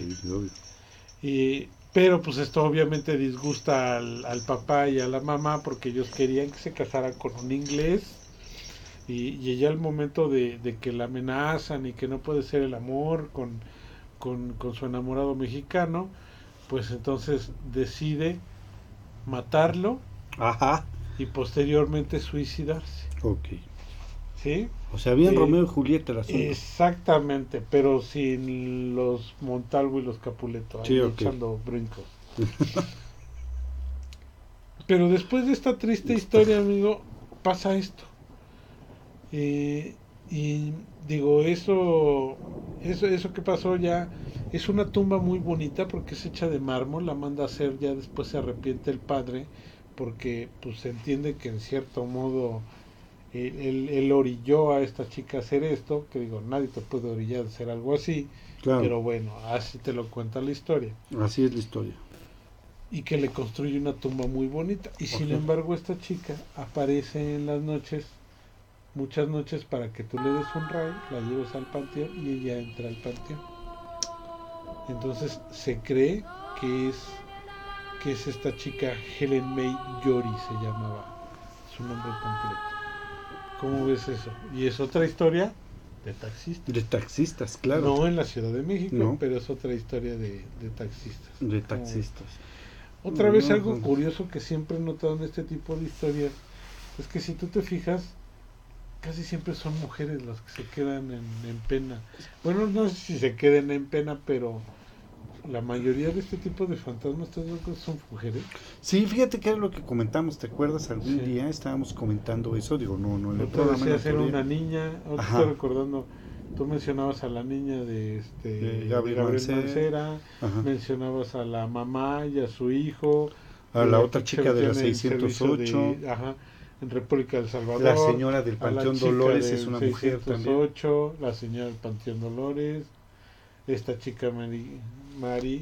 S3: Sí. Pero pues esto obviamente disgusta al papá y a la mamá porque ellos querían que se casara con un inglés y ella al momento de que la amenazan y que no puede ser el amor con su enamorado mexicano, pues entonces decide matarlo.
S2: Ajá.
S3: Y posteriormente suicidarse.
S2: Ok.
S3: ¿Sí?
S2: O sea, bien Romeo y Julieta el asunto.
S3: Exactamente, pero sin los Montalvo y los Capuleto, ahí echando brincos. Pero después de esta triste historia, amigo, pasa esto. Y digo, eso que pasó ya es una tumba muy bonita porque es hecha de mármol, la manda a hacer, ya después se arrepiente el padre porque pues se entiende que en cierto modo él orilló a esta chica a hacer esto, que digo, nadie te puede orillar a hacer algo así,
S2: Claro,
S3: pero bueno, así te lo cuenta la historia.
S2: así es la historia.
S3: Y que le construye una tumba muy bonita. Y sin
S2: Ok.
S3: embargo esta chica aparece en las noches, muchas noches, para que tú le des un ray, la lleves al panteón y ella entra al panteón. Entonces se cree que es, que es esta chica Helen May Yori, se llamaba su nombre completo. ¿Cómo ves eso? Y es otra historia de taxistas.
S2: De taxistas, claro.
S3: No en la Ciudad de México,
S2: No.
S3: pero es otra historia de taxistas.
S2: De
S3: ¿Cómo ves?
S2: taxistas.
S3: Otra vez
S2: No,
S3: algo
S2: no.
S3: curioso que siempre he notado en este tipo de historias es que si tú te fijas, casi siempre son mujeres las que se quedan en pena. Bueno, no sé si se queden en pena, pero la mayoría de este tipo de fantasmas son mujeres.
S2: Sí, fíjate que era lo que comentamos, ¿te acuerdas? Algún
S3: Sí.
S2: día estábamos comentando eso, digo, no en el
S3: Otra
S2: programa.
S3: decía
S2: en
S3: ser
S2: autoría.
S3: una niña, ahora
S2: Ajá.
S3: estoy recordando, tú mencionabas a la niña de
S2: Gabriel
S3: Mancera,
S2: Ajá.
S3: mencionabas a la mamá y a su hijo,
S2: A la
S3: aquí
S2: otra
S3: que
S2: chica de la
S3: tiene el servicio
S2: 608.
S3: en República del Salvador,
S2: La señora del
S3: a la
S2: Panteón
S3: chica
S2: Dolores es
S3: del
S2: una mujer también.
S3: 608, la señora del Panteón Dolores, esta chica Mari,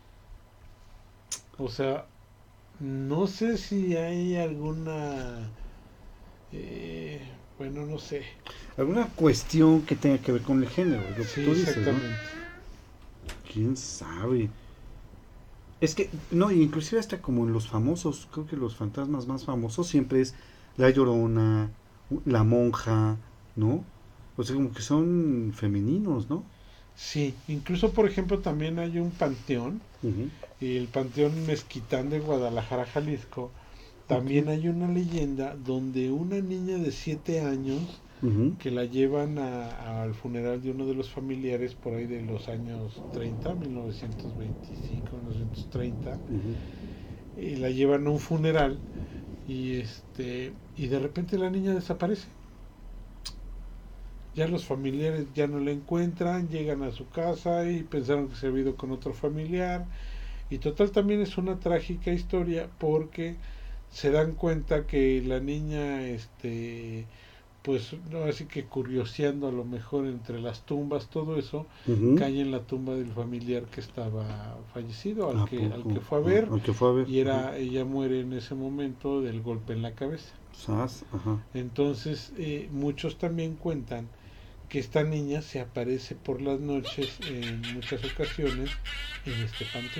S3: o sea, no sé si hay alguna, eh, bueno, no sé,
S2: Alguna cuestión que tenga que ver con el género, es lo que
S3: sí,
S2: tú dices, ¿no?
S3: exactamente.
S2: ¿Quién sabe? Es que, no, inclusive hasta como en los famosos, creo que los fantasmas más famosos siempre es la Llorona, la monja, ¿no? O sea, como que son femeninos, ¿no?
S3: Sí, incluso por ejemplo también hay un panteón,
S2: Ujú.
S3: el Panteón Mezquitán de Guadalajara, Jalisco.
S2: Ok.
S3: También hay una leyenda donde una niña de 7 años
S2: Ujú.
S3: que la llevan al funeral de uno de los familiares por ahí de los años 30, 1925, 1930,
S2: Ujú.
S3: y la llevan a un funeral y de repente la niña desaparece. Ya los familiares ya no la encuentran, llegan a su casa y pensaron que se había ido con otro familiar. Y total también es una trágica historia porque se dan cuenta que la niña, pues no, así que curioseando a lo mejor entre las tumbas, todo eso,
S2: Ujú.
S3: cae en la tumba del familiar que estaba fallecido,
S2: ¿A
S3: al
S2: poco?
S3: que fue a ver,
S2: Al que fue a ver.
S3: y
S2: Ajá.
S3: ella muere en ese momento del golpe en la cabeza.
S2: Sas, ajá.
S3: Entonces, muchos también cuentan que esta niña se aparece por las noches en muchas ocasiones en este panteón.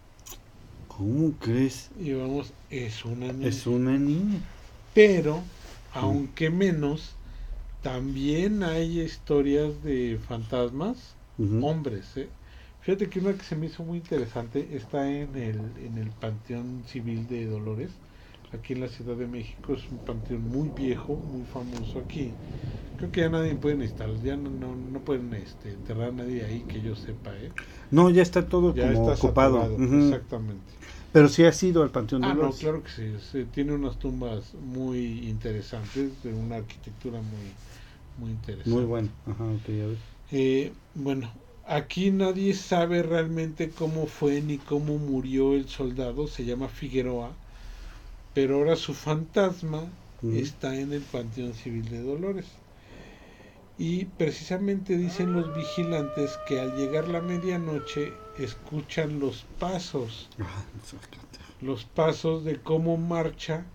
S2: ¿Cómo crees?
S3: Y vamos, es una niña.
S2: Es una niña.
S3: Pero,
S2: Mm.
S3: aunque menos, también hay historias de fantasmas,
S2: Ujú.
S3: hombres. Fíjate que una que se me hizo muy interesante está en el Panteón Civil de Dolores, aquí en la Ciudad de México. Es un panteón muy viejo, muy famoso aquí. Creo que ya nadie puede instalar, ya no pueden enterrar a nadie ahí que yo sepa, ¿eh?
S2: No, ya está todo
S3: Ya
S2: como
S3: está
S2: ocupado.
S3: saturado,
S2: Ujú.
S3: exactamente.
S2: Pero sí ha sido al Panteón
S3: Ah, no,
S2: Dolores.
S3: claro que sí, tiene unas tumbas muy interesantes, de una arquitectura muy
S2: Muy
S3: interesante.
S2: bueno. Ajá, ok, a ver.
S3: Bueno, aquí nadie sabe realmente cómo fue ni cómo murió el soldado, se llama Figueroa, pero ahora su fantasma
S2: Ujú.
S3: está en el Panteón Civil de Dolores. Y precisamente dicen los vigilantes que al llegar la medianoche escuchan
S2: Ah,
S3: los pasos de cómo marcha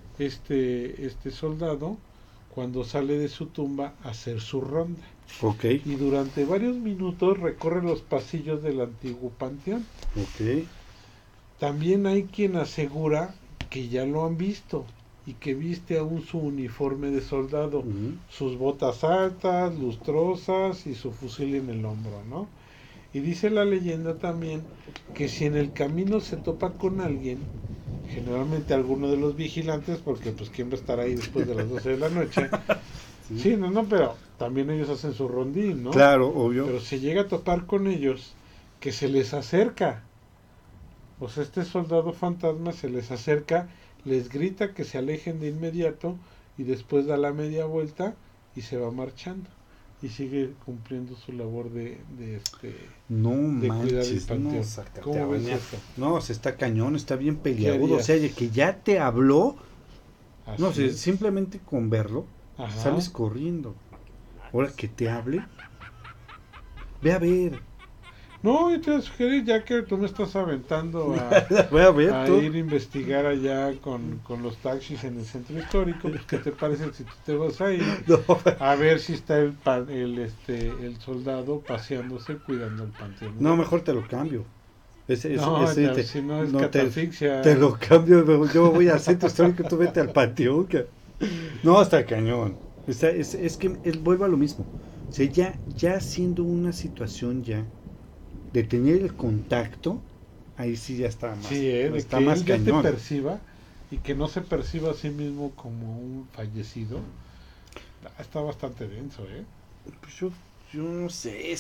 S3: este soldado cuando sale de su tumba a hacer su ronda.
S2: ok,
S3: Y durante varios minutos recorre los pasillos del antiguo panteón.
S2: ok.
S3: También hay quien asegura que ya lo han visto y que viste aún su uniforme de soldado,
S2: Ujú.
S3: sus botas altas, lustrosas y su fusil en el hombro, ¿no? Y dice la leyenda también que si en el camino se topa con alguien, generalmente alguno de los vigilantes, porque pues quién va a estar ahí después de las 12 de la noche,
S2: Sí.
S3: sí, no, pero también ellos hacen su rondín, ¿no?
S2: Claro, obvio.
S3: Pero se llega a topar con ellos, que se les acerca. O sea, este soldado fantasma se les acerca, les grita que se alejen de inmediato y después da la media vuelta y se va marchando y sigue cumpliendo su labor
S2: No
S3: de cuidar el
S2: manches,
S3: panteón.
S2: no, sácate a
S3: ¿Cómo ves
S2: bañar.
S3: esto?
S2: No, se está cañón, está bien
S3: ¿Qué
S2: peliagudo. O
S3: harías?
S2: sea, de que ya te habló, no
S3: Así
S2: sé,
S3: es.
S2: simplemente con verlo,
S3: Ajá.
S2: sales corriendo. Ahora que te hable, ve a ver.
S3: No, yo te voy a sugerir, ya que tú me estás aventando a,
S2: Ve a ver
S3: a
S2: tú.
S3: ir a investigar allá con los taxis en el centro histórico, pues ¿qué te parece si tú te vas a ir
S2: No,
S3: a ver si está el soldado paseándose cuidando el panteón?
S2: no, mejor te lo cambio.
S3: No, si no es
S2: no
S3: catafixia.
S2: te lo cambio. Yo voy al centro histórico, tú vete al panteón. No, está cañón. Es que vuelvo a lo mismo. O sea, ya siendo una situación ya de tener el contacto, ahí sí ya está más,
S3: Sí, de
S2: está
S3: que
S2: más
S3: él ya te
S2: cañón.
S3: perciba y que no se perciba a sí mismo como un fallecido. Está bastante denso, ¿eh?
S2: Pues yo no sé,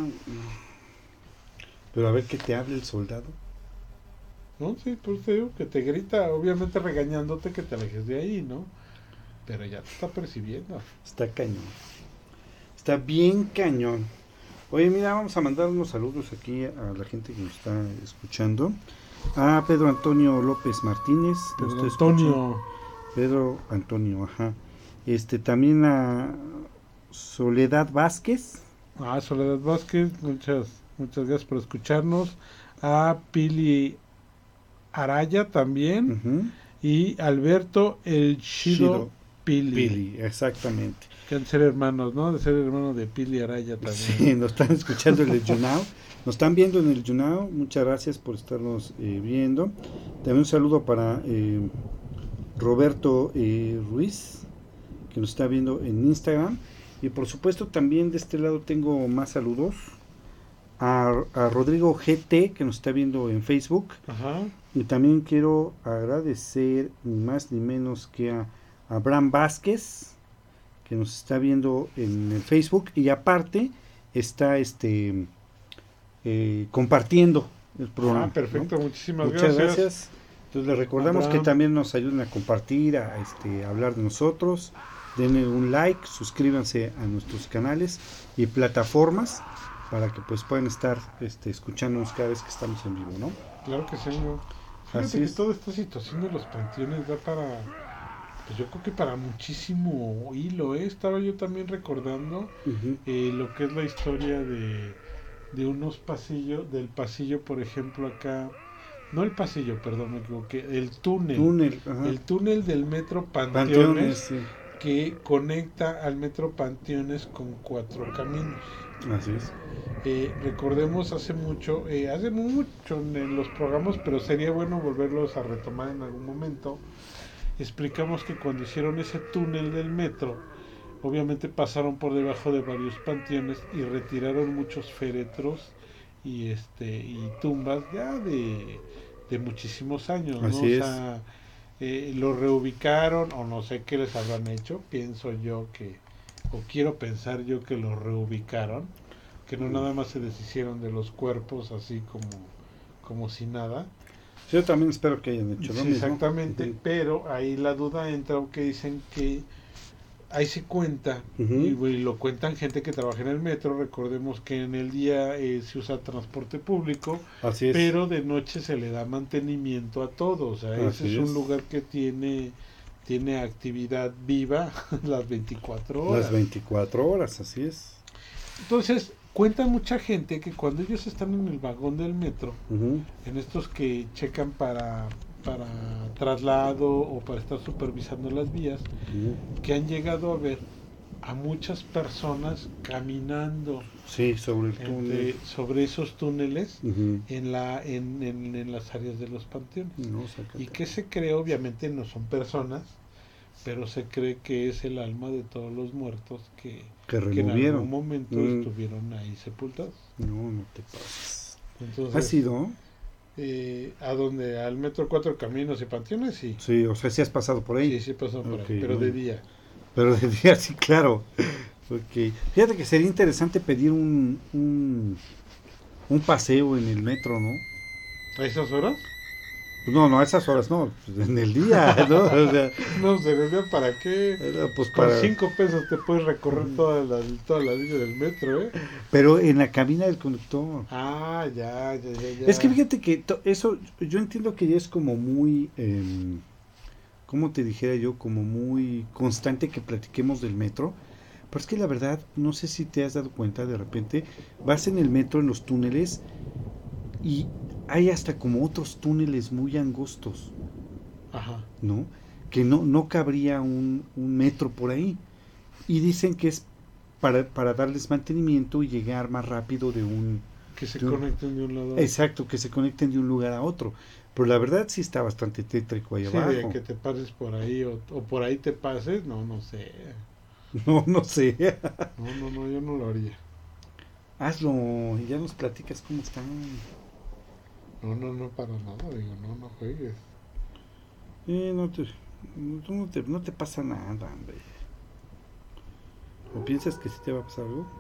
S2: pero a ver que te hable el soldado.
S3: No, sí, pues te digo que te grita, obviamente regañándote que te alejes de ahí, ¿no? Pero ya te está percibiendo.
S2: Está cañón. Está bien cañón. Oye, mira, vamos a mandar unos saludos aquí a la gente que nos está escuchando. A Pedro Antonio López Martínez. nos
S3: Pero
S2: está escuchando.
S3: Antonio,
S2: Pedro Antonio, ajá. También a Soledad Vázquez.
S3: Soledad Vázquez, muchas gracias por escucharnos. A Pili Araya también.
S2: Ujú.
S3: Y Alberto El Shido
S2: Shido
S3: Pili.
S2: Pili, exactamente.
S3: Que han de ser hermanos, ¿no? De ser hermanos de Pili Araya también.
S2: Sí, nos están escuchando en el YouNow. Nos están viendo en el YouNow. Muchas gracias por estarnos viendo. También un saludo para Roberto Ruiz, que nos está viendo en Instagram. Y por supuesto también de este lado tengo más saludos. A Rodrigo GT, que nos está viendo en Facebook.
S3: Ajá.
S2: Y también quiero agradecer ni más ni menos que a Abraham Vázquez, que nos está viendo en el Facebook, y aparte está compartiendo el programa.
S3: Perfecto,
S2: ¿no?
S3: muchísimas
S2: Muchas
S3: gracias.
S2: gracias. Entonces les recordamos
S3: Abraham.
S2: que también nos ayuden a compartir, a hablar de nosotros. Denle un like, suscríbanse a nuestros canales y plataformas para que pues puedan estar escuchándonos cada vez que estamos en vivo, ¿no?
S3: Claro que sí, ¿no? Fíjate
S2: Así
S3: que
S2: es.
S3: toda esta situación de los panteones da para, pues yo creo que para muchísimo hilo, ¿eh? Estaba yo también recordando
S2: Ujú.
S3: lo que es la historia de unos pasillos, del pasillo, por ejemplo, acá, no el pasillo, perdón, me equivoqué, el túnel,
S2: Ajá.
S3: el túnel del metro
S2: Panteones,
S3: Panteones,
S2: sí.
S3: que conecta al metro Panteones con 4 caminos.
S2: Así es.
S3: Recordemos hace mucho en los programas, pero sería bueno volverlos a retomar en algún momento. Explicamos que cuando hicieron ese túnel del metro, obviamente pasaron por debajo de varios panteones y retiraron muchos féretros y tumbas ya de muchísimos años, ¿no?
S2: Así
S3: O
S2: es.
S3: sea, lo reubicaron o no sé qué les habrán hecho, pienso yo o quiero pensar yo que lo reubicaron, que no nada más se deshicieron de los cuerpos así como si nada.
S2: Yo también espero que hayan hecho lo
S3: Sí,
S2: mismo.
S3: exactamente,
S2: Ujú.
S3: pero ahí la duda entra, que dicen que ahí se cuenta,
S2: Ujú.
S3: y lo cuentan gente que trabaja en el metro. Recordemos que en el día se usa transporte público,
S2: Así es.
S3: pero de noche se le da mantenimiento a todo. O sea, ese
S2: Así
S3: es un
S2: es.
S3: lugar que tiene actividad viva las 24 horas.
S2: Las 24 horas, así es.
S3: Entonces, cuenta mucha gente que cuando ellos están en el vagón del metro,
S2: Ujú.
S3: en estos que checan para traslado o para estar supervisando las vías,
S2: Ujú.
S3: que han llegado a ver a muchas personas caminando
S2: Sí, sobre el túnel.
S3: sobre esos túneles
S2: Ujú.
S3: en las áreas de los panteones.
S2: No, sácate.
S3: Y que se cree, obviamente no son personas, pero se cree que es el alma de todos los muertos que en
S2: removieron.
S3: algún momento estuvieron ahí sepultados.
S2: No te pases.
S3: Entonces,
S2: ¿Has ido?
S3: ¿a dónde? ¿Al metro 4 Caminos y Panteones? Sí.
S2: Sí, o sea, sí has pasado por ahí.
S3: Sí, pasó por
S2: Ok,
S3: ahí, pero
S2: no.
S3: de día.
S2: Pero de día sí, claro. Ok. Fíjate que sería interesante pedir un paseo en el metro, ¿no?
S3: ¿A esas horas?
S2: No, a esas horas no, pues, en el día, ¿no? O sea,
S3: No, ¿se le dio para qué?
S2: pues
S3: Con
S2: para...
S3: 5 pesos te puedes recorrer toda la línea del metro, ¿eh?
S2: Pero en la cabina del conductor.
S3: Ah, ya, ya, ya,
S2: Es que
S3: ya.
S2: fíjate que eso, yo entiendo que ya es como muy, ¿cómo te dijera yo? Como muy constante que platiquemos del metro. Pero es que la verdad, no sé si te has dado cuenta, de repente vas en el metro, en los túneles, y hay hasta como otros túneles muy angostos,
S3: Ajá.
S2: ¿no? Que no cabría un metro por ahí. Y dicen que es para darles mantenimiento y llegar más rápido
S3: Que se
S2: de un-
S3: conecten de un lado a otro.
S2: exacto, que se conecten de un lugar a otro. Pero la verdad sí está bastante tétrico ahí
S3: Sí, de
S2: abajo.
S3: que te pases por ahí o por ahí te pases, no, no sé.
S2: No, no sé.
S3: No, no, no, yo no lo haría.
S2: Hazlo y ya nos platicas cómo están.
S3: No, no, no, para nada, digo, no, no juegues.
S2: No te, no te pasa nada, hombre. ¿O piensas que sí te va a pasar algo?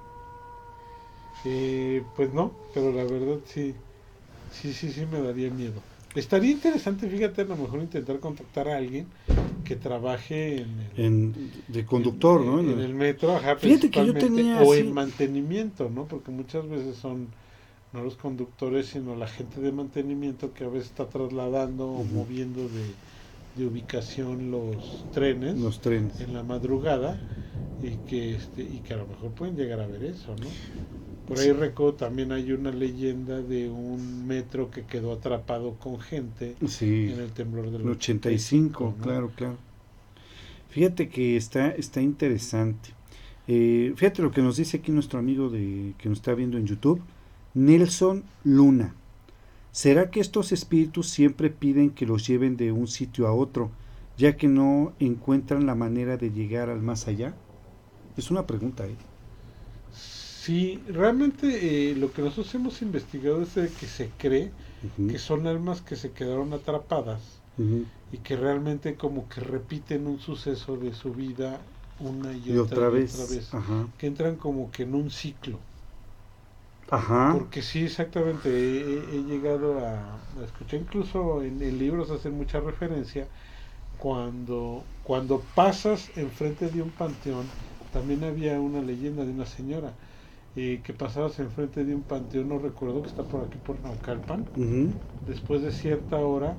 S3: Pues no, pero la verdad sí, sí, sí, sí me daría miedo. Estaría interesante, fíjate, a lo mejor intentar contactar a alguien que trabaje
S2: De conductor, ¿no?
S3: en el metro, ajá,
S2: Fíjate que yo
S3: principalmente,
S2: tenía
S3: o en
S2: así.
S3: mantenimiento, ¿no? Porque muchas veces son no los conductores, sino la gente de mantenimiento que a veces está trasladando o
S2: Ujú,
S3: moviendo de ubicación los trenes
S2: los trenes.
S3: en la madrugada y que a lo mejor pueden llegar a ver eso, ¿no? Por ahí
S2: Sí,
S3: recuerdo también hay una leyenda de un metro que quedó atrapado con gente
S2: sí,
S3: en el temblor del
S2: el
S3: 85,
S2: 85,
S3: ¿no?
S2: claro, claro. Fíjate que está interesante. Fíjate lo que nos dice aquí nuestro amigo que nos está viendo en YouTube, Nelson Luna. ¿Será que estos espíritus siempre piden que los lleven de un sitio a otro, ya que no encuentran la manera de llegar al más allá? Es una pregunta, ¿eh?
S3: Sí, realmente lo que nosotros hemos investigado es de que se cree
S2: Ujú,
S3: que son almas que se quedaron atrapadas
S2: ujú.
S3: y que realmente como que repiten un suceso de su vida una
S2: Y otra
S3: y otra
S2: vez,
S3: vez,
S2: ajá,
S3: que entran como que en un ciclo.
S2: ajá,
S3: Porque sí, exactamente, he llegado a escuchar, incluso en libros hacen mucha referencia, cuando pasas enfrente de un panteón, también había una leyenda de una señora que pasabas enfrente de un panteón, no recuerdo, que está por aquí por Naucalpan,
S2: ujú,
S3: después de cierta hora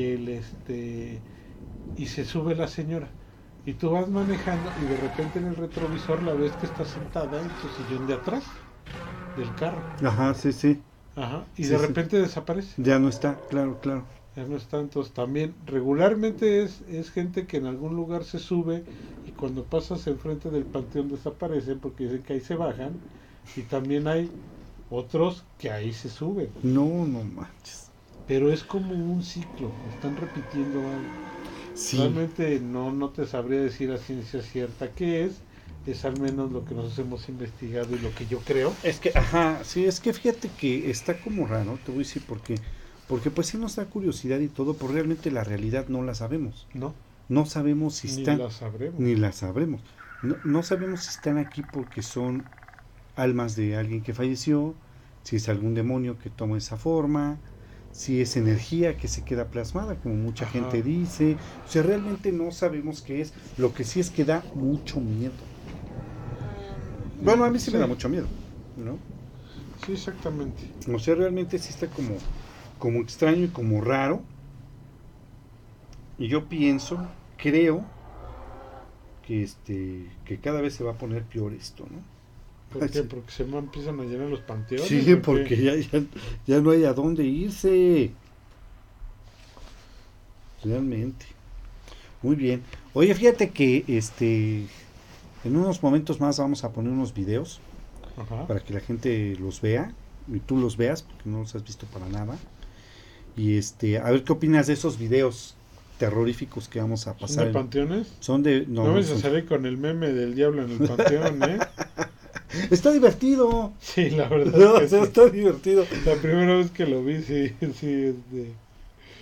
S3: y se sube la señora y tú vas manejando y de repente en el retrovisor la ves que está sentada en su sillón de atrás del carro.
S2: ajá, sí, sí,
S3: Ajá, y
S2: sí,
S3: de
S2: sí.
S3: repente desaparece.
S2: Ya no está, claro, claro.
S3: Ya no está, entonces también regularmente es gente que en algún lugar se sube y cuando pasas enfrente del panteón desaparecen porque dicen que ahí se bajan y también hay otros que ahí se suben.
S2: No, no manches.
S3: Pero es como un ciclo, están repitiendo algo.
S2: Sí,
S3: Realmente no, no te sabría decir a ciencia cierta qué es al menos lo que nosotros hemos investigado y lo que yo creo.
S2: es que, ajá, sí, es que fíjate que está como raro, te voy a decir por qué. Porque pues sí nos da curiosidad y todo, pero realmente la realidad no la sabemos.
S3: No,
S2: No sabemos si
S3: ni
S2: están,
S3: la sabremos.
S2: ni la sabremos. No sabemos si están aquí porque son almas de alguien que falleció, si es algún demonio que toma esa forma, si es energía que se queda plasmada, como mucha
S3: Ajá.
S2: gente dice. O sea, realmente no sabemos qué es. Lo que sí es que da mucho miedo. Bueno, a mí sí me da
S3: Sí,
S2: mucho miedo, ¿no?
S3: sí, exactamente.
S2: O sea, realmente sí está como extraño y como raro. Y yo pienso, creo que cada vez se va a poner peor esto, ¿no?
S3: ¿Por qué? Porque se me empiezan a llenar los panteones
S2: Sí,
S3: o qué.
S2: porque ya no hay a dónde irse. Realmente. Muy bien. Oye, fíjate que en unos momentos más vamos a poner unos videos
S3: Ajá.
S2: para que la gente los vea y tú los veas porque no los has visto para nada. Y a ver qué opinas de esos videos terroríficos que vamos a
S3: ¿Son de
S2: pasar.
S3: panteones?
S2: Son de no,
S3: No
S2: no
S3: me
S2: son.
S3: salir con el meme del diablo en el panteón, ¿eh?
S2: Está divertido.
S3: Sí, la verdad
S2: No,
S3: es que sí.
S2: está divertido.
S3: La primera vez que lo vi, sí, sí,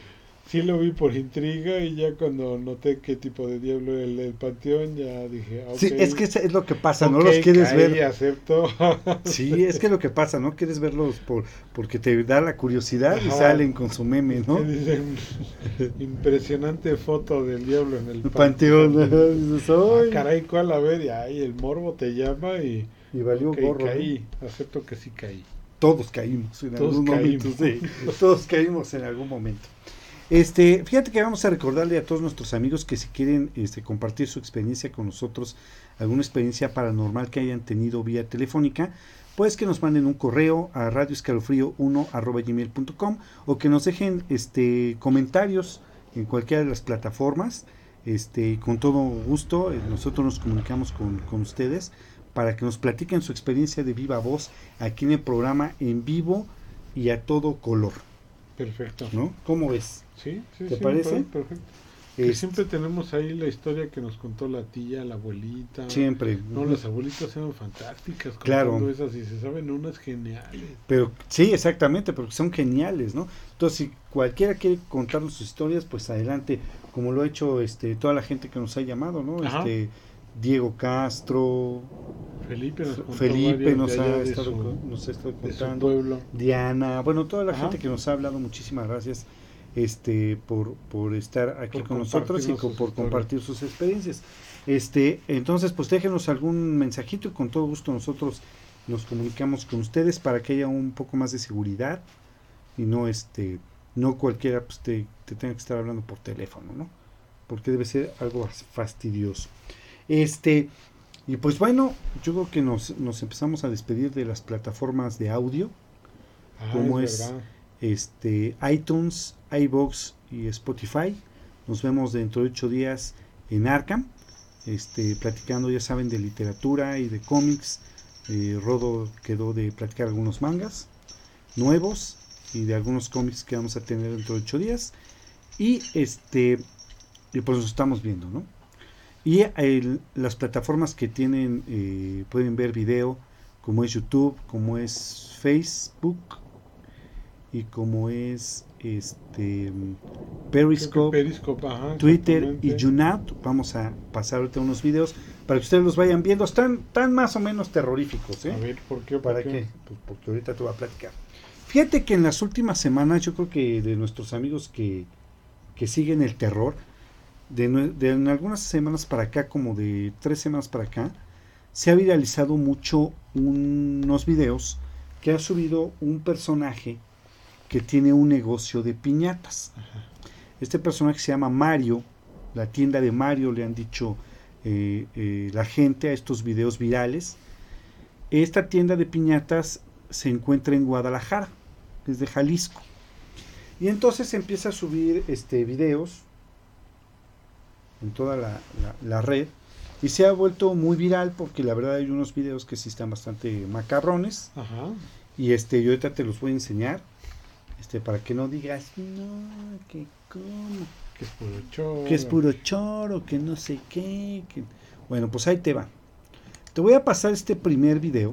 S3: sí lo vi por intriga y ya cuando noté qué tipo de diablo era el del panteón, ya dije,
S2: Sí, es que
S3: ok,
S2: es lo que pasa, no
S3: ok,
S2: los quieres
S3: caí,
S2: ver.
S3: acepto.
S2: Sí, es que lo que pasa, no quieres verlos porque te da la curiosidad y
S3: Ajá,
S2: salen con su meme,
S3: es que
S2: ¿no?
S3: dicen, impresionante foto del diablo en el
S2: El panteón, ajá,
S3: panteón.
S2: dices,
S3: Ah,
S2: "Ay",
S3: caray, ¿cuál? A ver, y ay, el morbo te llama y,
S2: y valió
S3: ok,
S2: gorro, ¿no?
S3: caí, acepto que sí caí.
S2: Todos caímos en
S3: Todos
S2: algún momento,
S3: caímos.
S2: sí, todos caímos en algún momento. Fíjate que vamos a recordarle a todos nuestros amigos que si quieren compartir su experiencia con nosotros, alguna experiencia paranormal que hayan tenido vía telefónica, pues que nos manden un correo a radioescalofrío1@gmail.com o que nos dejen comentarios en cualquiera de las plataformas. Con todo gusto, nosotros nos comunicamos con ustedes para que nos platiquen su experiencia de viva voz aquí en el programa en vivo y a todo color,
S3: Perfecto.
S2: ¿no? ¿Cómo ves?
S3: Sí, sí,
S2: ¿Te
S3: sí, me parece
S2: parece?
S3: perfecto. Que
S2: Este,
S3: siempre tenemos ahí la historia que nos contó la tía, la abuelita.
S2: siempre.
S3: No, las abuelitas eran fantásticas
S2: Claro.
S3: contando esas y se saben unas geniales.
S2: Pero sí, exactamente, porque son geniales, ¿no? Entonces, si cualquiera quiere contarnos sus historias, pues adelante, como lo ha hecho toda la gente que nos ha llamado, ¿no?
S3: Ajá.
S2: Diego Castro,
S3: Felipe nos contó
S2: Felipe
S3: varias de allá de
S2: nos ha estado
S3: de su
S2: contando,
S3: pueblo.
S2: Diana, bueno, toda la
S3: Ajá.
S2: gente que nos ha hablado, muchísimas gracias por estar aquí
S3: Por
S2: con nosotros y
S3: compartirnos sus
S2: por
S3: historias.
S2: compartir sus experiencias. Entonces, pues déjenos algún mensajito y con todo gusto nosotros nos comunicamos con ustedes para que haya un poco más de seguridad y no cualquiera pues te tenga que estar hablando por teléfono, ¿no? Porque debe ser algo fastidioso. Y pues bueno, yo creo que nos empezamos a despedir de las plataformas de audio,
S3: Ah,
S2: como
S3: es
S2: es
S3: verdad.
S2: iTunes, iVoox y Spotify. Nos vemos dentro de 8 días en Arkham, platicando, ya saben, de literatura y de cómics. Rodo quedó de platicar algunos mangas nuevos y de algunos cómics que vamos a tener dentro de 8 días. Y pues nos estamos viendo, ¿no? Y las plataformas que tienen, pueden ver video, como es YouTube, como es Facebook y como es
S3: Creo que
S2: Periscope,
S3: Periscope, ajá,
S2: Twitter y
S3: exactamente.
S2: YouNow. Vamos a pasar ahorita unos videos para que ustedes los vayan viendo. Están más o menos terroríficos, ¿eh?
S3: A ver, ¿por qué? ¿Por
S2: ¿Para
S3: qué?
S2: qué? Pues porque ahorita te voy a platicar. Fíjate que en las últimas semanas, yo creo que de nuestros amigos que siguen el terror, de en algunas semanas para acá, como de 3 semanas para acá, se ha viralizado mucho unos videos que ha subido un personaje que tiene un negocio de piñatas.
S3: Ajá.
S2: Este personaje se llama Mario, la tienda de Mario le han dicho la gente a estos videos virales. Esta tienda de piñatas se encuentra en Guadalajara, desde Jalisco. Y entonces empieza a subir videos en toda la red y se ha vuelto muy viral porque la verdad hay unos videos que sí están bastante macabrones
S3: Ajá.
S2: y yo ahorita te los voy a enseñar para que no digas no, que cómo,
S3: Que es puro choro.
S2: que es puro choro, que no sé qué, bueno, pues ahí te va. Te voy a pasar este primer video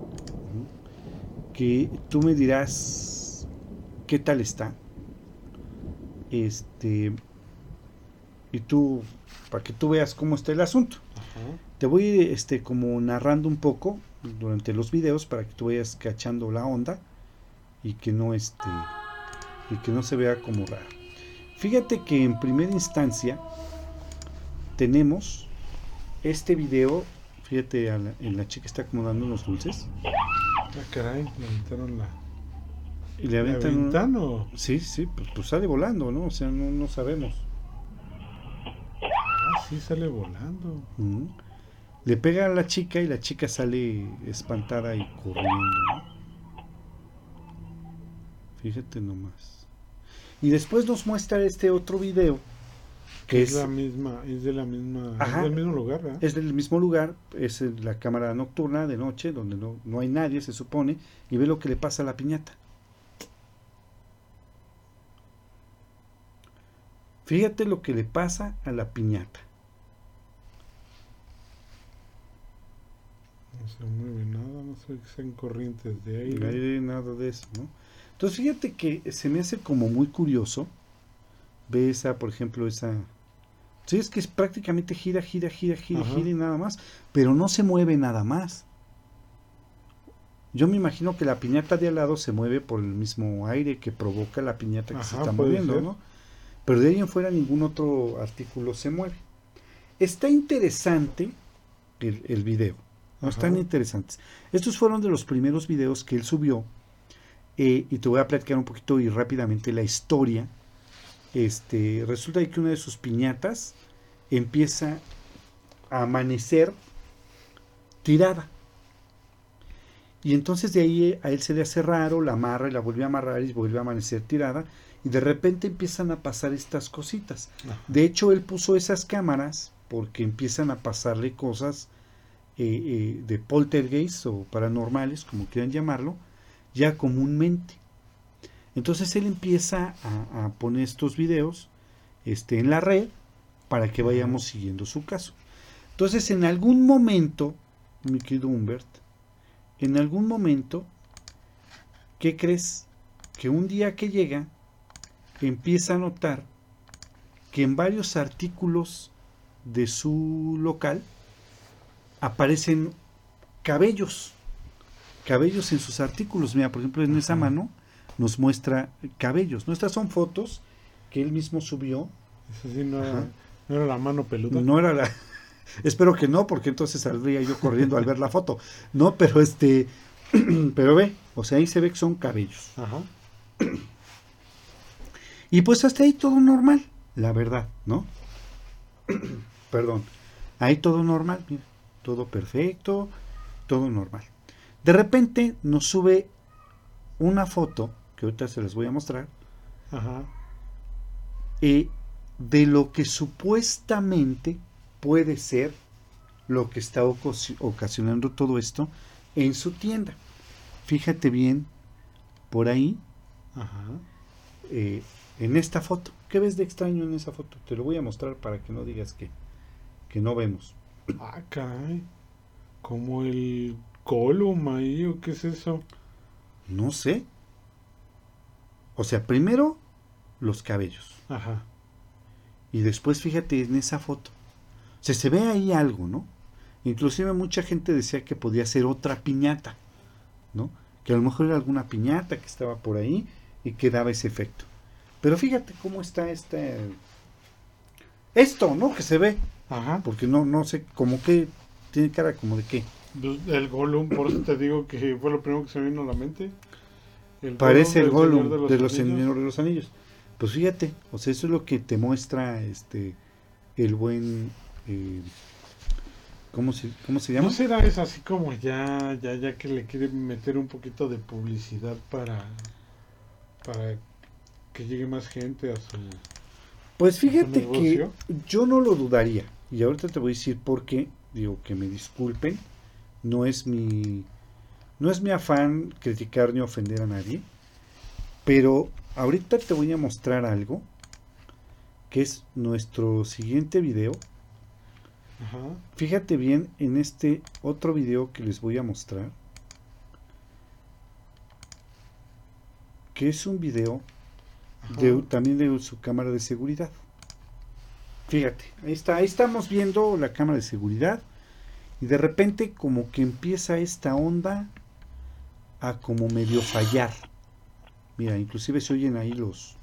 S2: que tú me dirás qué tal está. Y tú, para que tú veas cómo está el asunto.
S3: Ajá.
S2: Te voy a ir como narrando un poco durante los videos para que tú vayas cachando la onda y que no se vea como raro. Fíjate que en primera instancia tenemos este video. Fíjate en la chica está acomodando unos dulces
S3: Ah, caray, le aventaron
S2: y le
S3: ¿Le
S2: aventan
S3: aventan o?
S2: sí, pues sale volando, ¿no? O sea, no sabemos.
S3: Ah, sí, sale volando.
S2: Le pega a la chica y la chica sale espantada y corriendo, ¿no? Fíjate nomás. Y después nos muestra este otro video que
S3: Es la misma, es de la misma, es
S2: ajá,
S3: del mismo lugar, ¿verdad?
S2: es del mismo lugar, es la cámara nocturna de noche donde no hay nadie, se supone, y ve lo que le pasa a la piñata. Fíjate lo que le pasa a la piñata.
S3: No se mueve nada, no se ve que sean corrientes de
S2: No
S3: aire.
S2: hay nada de eso, ¿no? Entonces fíjate que se me hace como muy curioso Ve esa, por ejemplo, esa. Sí, es que es prácticamente gira y nada más. Pero no se mueve nada más. Yo me imagino que la piñata de al lado se mueve por el mismo aire que provoca la piñata que se está
S3: puede
S2: moviendo,
S3: ser.
S2: ¿no? Pero de ahí en fuera ningún otro artículo se mueve. Está interesante el video. No están interesantes. Estos fueron de los primeros videos que él subió. Y te voy a platicar un poquito y rápidamente la historia. Resulta que una de sus piñatas empieza a amanecer tirada. Y entonces de ahí a él se le hace raro, la amarra y la vuelve a amarrar y vuelve a amanecer tirada. Y de repente empiezan a pasar estas cositas. De hecho, él puso esas cámaras porque empiezan a pasarle cosas de poltergeist o paranormales, como quieran llamarlo, ya comúnmente. Entonces él empieza a poner estos videos en la red para que vayamos siguiendo su caso. Entonces, en algún momento, mi querido Humbert, en algún momento, ¿qué crees? Que un día que llega, empieza a notar que en varios artículos de su local aparecen cabellos en sus artículos. Mira, por ejemplo, en esa mano nos muestra cabellos. Nuestras son fotos que él mismo subió.
S3: Eso sí, no era la mano peluda.
S2: No era la... Espero que no, porque entonces saldría yo corriendo al ver la foto. No, pero pero ve, o sea, ahí se ve que son cabellos. Y pues hasta ahí todo normal, la verdad, ¿no? Perdón. Ahí todo normal, mira, todo perfecto, todo normal. De repente nos sube una foto, que ahorita se las voy a mostrar, de lo que supuestamente puede ser lo que está ocasionando todo esto en su tienda. Fíjate bien por ahí, en esta foto. ¿Qué ves de extraño en esa foto? Te lo voy a mostrar para que no digas que no vemos.
S3: Ah, caray. Como el Gollum ahí, ¿o qué es eso?
S2: No sé. O sea, primero los cabellos. Y después fíjate en esa foto. O sea, se ve ahí algo, ¿no? Inclusive mucha gente decía que podía ser otra piñata, ¿no? Que a lo mejor era alguna piñata que estaba por ahí y que daba ese efecto. Pero fíjate cómo está esto, ¿no? Que se ve. Porque no sé, como que tiene cara como de qué.
S3: El Gollum, por eso te digo que fue lo primero que se me vino a la mente.
S2: Parece el Gollum de los Señor de los Anillos. Pues fíjate, o sea, eso es lo que te muestra el buen ¿cómo se llama?
S3: ¿No será es así como ya que le quiere meter un poquito de publicidad para que llegue más gente a su...
S2: Pues fíjate que yo no lo dudaría. Y ahorita te voy a decir por qué. Digo, que me disculpen. No es mi afán criticar ni ofender a nadie. Pero ahorita te voy a mostrar algo, que es nuestro siguiente video. Fíjate bien en este otro video que les voy a mostrar, que es un video también de su cámara de seguridad. Fíjate, ahí estamos viendo la cámara de seguridad y de repente como que empieza esta onda a como medio fallar. Mira, inclusive se oyen ahí los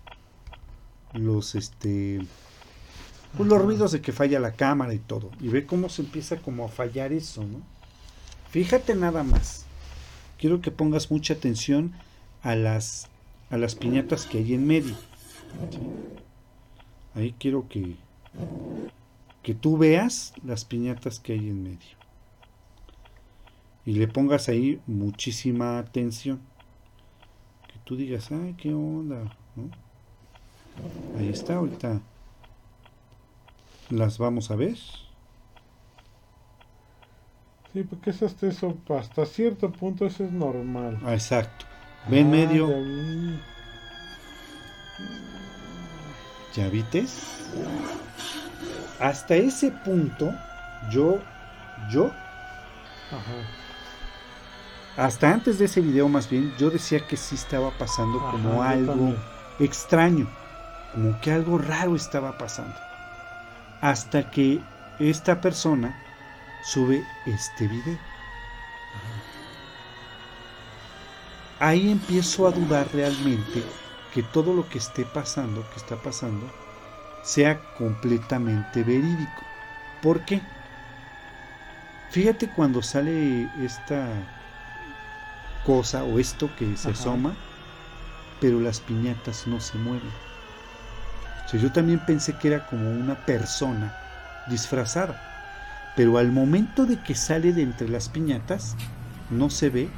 S2: ruidos de que falla la cámara y todo. Y ve cómo se empieza como a fallar eso, ¿no? Fíjate nada más. Quiero que pongas mucha atención a las piñatas que hay en medio. ¿Sí? Ahí quiero que tú veas las piñatas que hay en medio. Y le pongas ahí muchísima atención. Que tú digas, ay, qué onda, ¿no? Ahí está, ahorita las vamos a ver.
S3: Sí, porque es hasta cierto punto eso es normal.
S2: Exacto. Ve en medio. ¿Ya vites? Hasta ese punto, yo, hasta antes de ese video más bien, yo decía que sí estaba pasando como algo extraño. como que algo raro estaba pasando. Hasta que esta persona sube este video. Ahí empiezo a dudar realmente que todo lo que está pasando, sea completamente verídico. ¿Por qué? Fíjate cuando sale esta cosa o esto que se asoma, pero las piñatas no se mueven. O sea, yo también pensé que era como una persona disfrazada, pero al momento de que sale de entre las piñatas, no se ve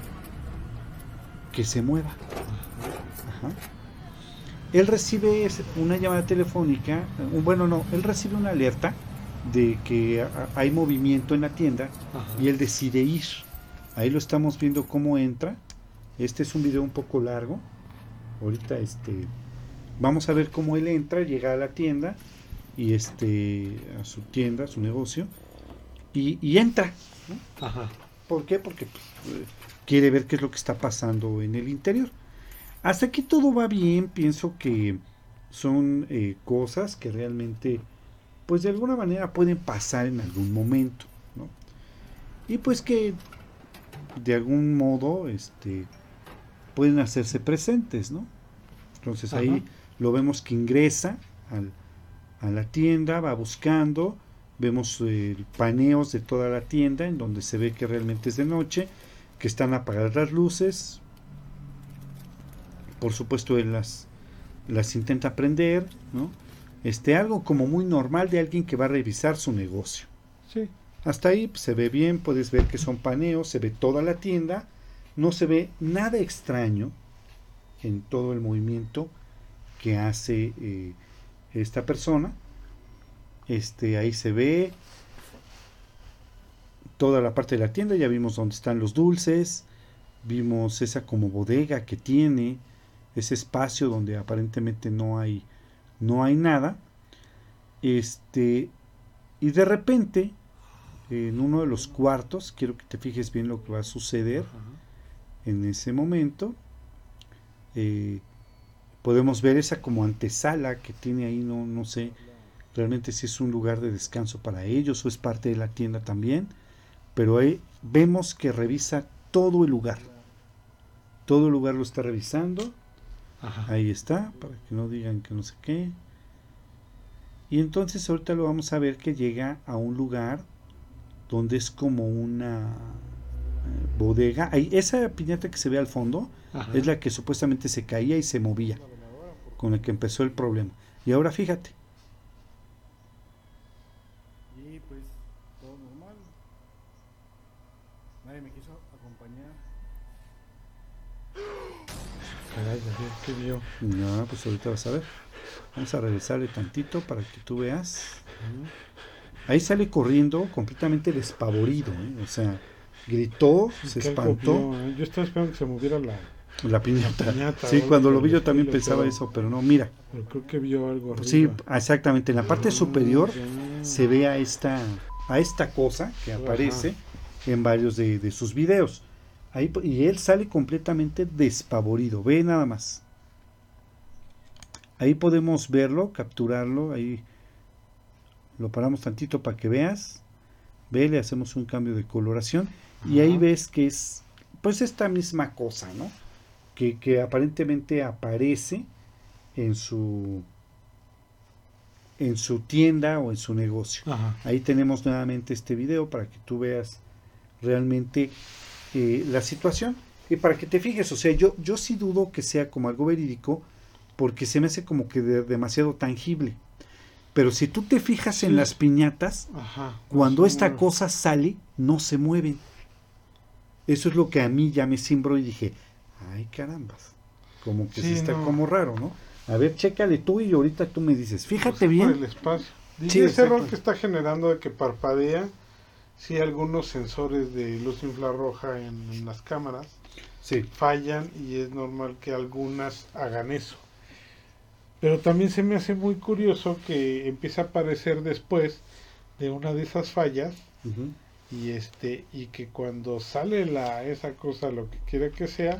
S2: que se mueva. Ajá. Él recibe una llamada telefónica, él recibe una alerta de que hay movimiento en la tienda. Y él decide ir. Ahí lo estamos viendo cómo entra. Este es un video un poco largo. Ahorita vamos a ver cómo él entra, llega a la tienda y a su tienda, a su negocio y entra, ¿no? ¿Por qué? Porque quiere ver qué es lo que está pasando en el interior. Hasta aquí todo va bien. Pienso que son cosas que realmente, pues de alguna manera pueden pasar en algún momento, ¿no? Y pues que de algún modo pueden hacerse presentes, ¿no? Entonces ahí lo vemos que ingresa a la tienda, va buscando, vemos paneos de toda la tienda en donde se ve que realmente es de noche, que están apagadas las luces. Por supuesto él las intenta prender, ¿no? Algo como muy normal de alguien que va a revisar su negocio.
S3: Sí.
S2: Hasta ahí pues, se ve bien, puedes ver que son paneos, se ve toda la tienda, no se ve nada extraño en todo el movimiento que hace esta persona. Ahí se ve toda la parte de la tienda, ya vimos dónde están los dulces, vimos esa como bodega que tiene, ese espacio donde aparentemente no hay nada. Y de repente, en uno de los cuartos, quiero que te fijes bien lo que va a suceder en ese momento. Podemos ver esa como antesala que tiene ahí, no sé realmente si es un lugar de descanso para ellos o es parte de la tienda también, pero ahí vemos que revisa todo el lugar lo está revisando. Ahí está, para que no digan que no sé qué. Y entonces ahorita lo vamos a ver que llega a un lugar donde es como una bodega. Ahí, esa piñata que se ve al fondo es la que supuestamente se caía y se movía, con la que empezó el problema. Y ahora fíjate.
S1: Y pues todo normal. Nadie me quiso acompañar.
S3: Caray, ¿qué vio?
S2: No, pues ahorita vas a ver. Vamos a regresarle tantito para que tú veas. Ahí sale corriendo completamente despavorido, ¿eh? O sea, gritó, se espantó.
S3: Vio, Yo estaba esperando que se moviera
S2: la piñata. Sí, cuando lo vi yo también pensaba eso, pero no, mira.
S3: Pero creo que vio algo arriba.
S2: Sí, exactamente. En la parte superior se ve a esta cosa que aparece en varios de sus videos. Ahí, y él sale completamente despavorido. Ve nada más. Ahí podemos verlo, capturarlo. Ahí lo paramos tantito para que veas. Ve, le hacemos un cambio de coloración. Y ahí ves que es pues esta misma cosa, ¿no? Que aparentemente aparece en su tienda o en su negocio. Ahí tenemos nuevamente este video para que tú veas realmente la situación y para que te fijes. O sea, yo sí dudo que sea como algo verídico porque se me hace como que demasiado tangible. Pero si tú te fijas en las piñatas, cuando esta cosa sale, no se mueven. Eso es lo que a mí ya me cimbró y dije, ay carambas, como que sí está como raro, ¿no? A ver, chécale tú y ahorita tú me dices, fíjate pues bien.
S3: Por el espacio. Sí, ese error que está generando de que parpadea, sí, algunos sensores de luz infrarroja en las cámaras fallan y es normal que algunas hagan eso. Pero también se me hace muy curioso que empieza a aparecer después de una de esas fallas y que cuando sale esa cosa, lo que quiera que sea,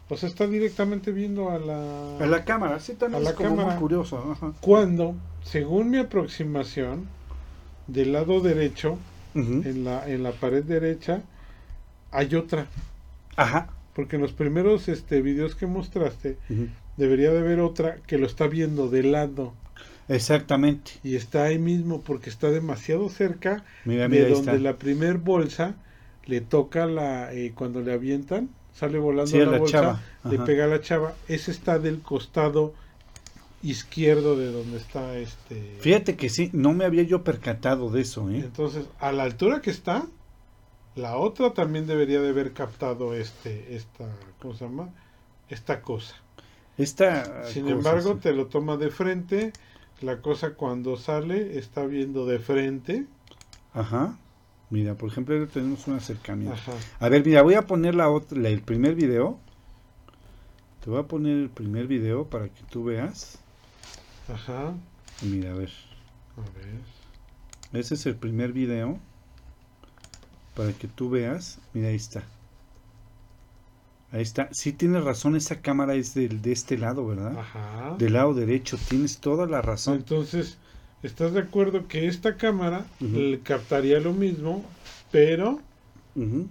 S3: O sea, está directamente viendo a
S2: A la cámara, sí, también
S3: a la
S2: es como
S3: cámara.
S2: muy curioso. Ajá.
S3: Cuando, según mi aproximación, del lado derecho,
S2: Ujú.
S3: en la pared derecha, hay otra.
S2: Ajá.
S3: Porque en los primeros videos que mostraste,
S2: Ujú.
S3: debería de haber otra que lo está viendo de lado.
S2: Exactamente.
S3: Y está ahí mismo porque está demasiado cerca
S2: Mira,
S3: de
S2: ahí
S3: donde
S2: está.
S3: la primer bolsa le toca cuando le avientan, sale volando
S2: Sí, a
S3: la
S2: la
S3: bolsa,
S2: chava.
S3: le
S2: Ajá.
S3: pega a la chava. Ese está del costado izquierdo de donde está
S2: Fíjate que sí, no me había yo percatado de eso, ¿eh?
S3: Entonces, a la altura que está, la otra también debería de haber captado ¿cómo se llama? Esta cosa.
S2: Esta
S3: Sin
S2: cosa,
S3: embargo,
S2: sí.
S3: te lo toma de frente. La cosa cuando sale está viendo de frente.
S2: Ajá. Mira, por ejemplo, ahí tenemos un acercamiento.
S3: Ajá.
S2: A ver, mira, voy a poner el primer video. Te voy a poner el primer video para que tú veas.
S3: Ajá.
S2: Mira, a ver.
S3: A ver.
S2: Ese es el primer video. Para que tú veas. Mira, ahí está. Ahí está. Sí tienes razón, esa cámara es de este lado, ¿verdad?
S3: Ajá.
S2: Del lado derecho. Tienes toda la razón.
S3: Entonces, ¿estás de acuerdo que esta cámara
S2: Ujú.
S3: le captaría lo mismo, pero
S2: Ujú.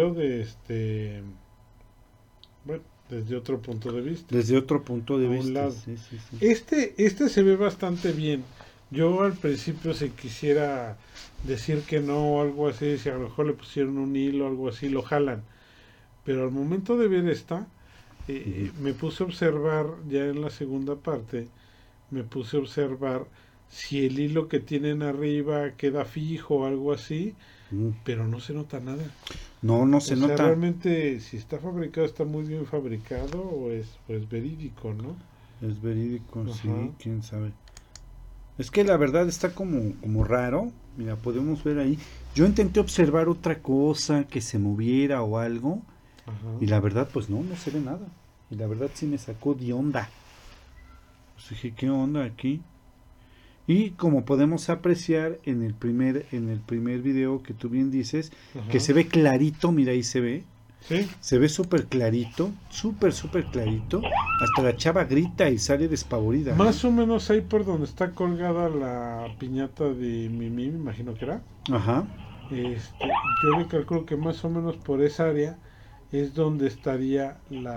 S3: bueno, desde otro punto de vista?
S2: Desde otro punto de
S3: A un
S2: vista.
S3: lado.
S2: Sí, sí, sí.
S3: Este se ve bastante bien. Yo al principio, si quisiera decir que no o algo así, si a lo mejor le pusieron un hilo o algo así, lo jalan. Pero al momento de ver me puse a observar, ya en la segunda parte, me puse a observar si el hilo que tienen arriba queda fijo o algo así,
S2: Ujú.
S3: pero no se nota nada.
S2: No, no se
S3: O sea,
S2: nota.
S3: realmente, si está fabricado, está muy bien fabricado o es verídico, ¿no?
S2: Es verídico,
S3: Ajá.
S2: sí, quién sabe. Es que la verdad está como raro. Mira, podemos ver ahí. Yo intenté observar otra cosa que se moviera o algo.
S3: Ajá.
S2: Y la verdad, pues no se ve nada. Y la verdad sí me sacó de onda. Pues dije, ¿qué onda aquí? Y como podemos apreciar en el primer video que tú bien dices,
S3: Ajá.
S2: que se ve clarito, mira ahí se ve.
S3: Sí,
S2: Se ve súper clarito, súper clarito. Hasta la chava grita y sale despavorida.
S3: más o menos ahí por donde está colgada la piñata de Mimi, me imagino que era.
S2: Ajá.
S3: Yo le calculo que más o menos por esa área es donde estaría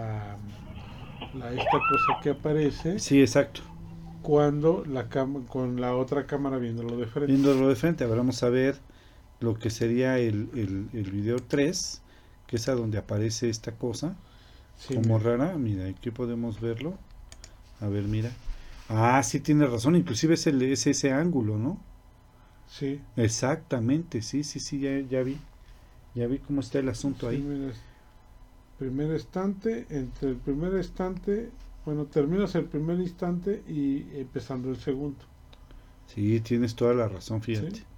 S3: esta cosa que aparece
S2: Sí, exacto.
S3: cuando con la otra cámara viéndolo de frente.
S2: Viéndolo de frente, ahora vamos a ver lo que sería el video 3, que es a donde aparece esta cosa,
S3: Sí,
S2: como
S3: mira.
S2: rara. Mira, aquí podemos verlo. A ver, mira. Ah, sí tienes razón, inclusive es ese ángulo, ¿no?
S3: Sí,
S2: Exactamente, sí, ya vi. Ya vi cómo está el asunto
S3: sí,
S2: ahí.
S3: mira, primer estante, entre el primer estante, bueno, terminas el primer instante y empezando el segundo.
S2: Sí, tienes toda la razón, fíjate.
S3: ¿Sí?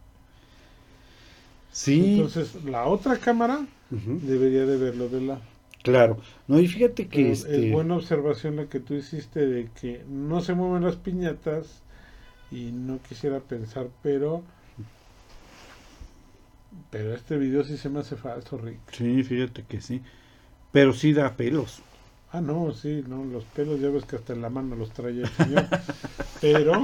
S2: Sí,
S3: Entonces, la otra cámara
S2: ujú,
S3: debería de verlo de lado.
S2: claro. No, y fíjate que
S3: Pero es buena observación la que tú hiciste de que no se mueven las piñatas y no quisiera pensar, pero este video sí se me hace falso, Rick.
S2: sí, fíjate que sí. Pero sí da pelos.
S3: Ah, no, sí, no, los pelos ya ves que hasta en la mano los trae el señor. Pero,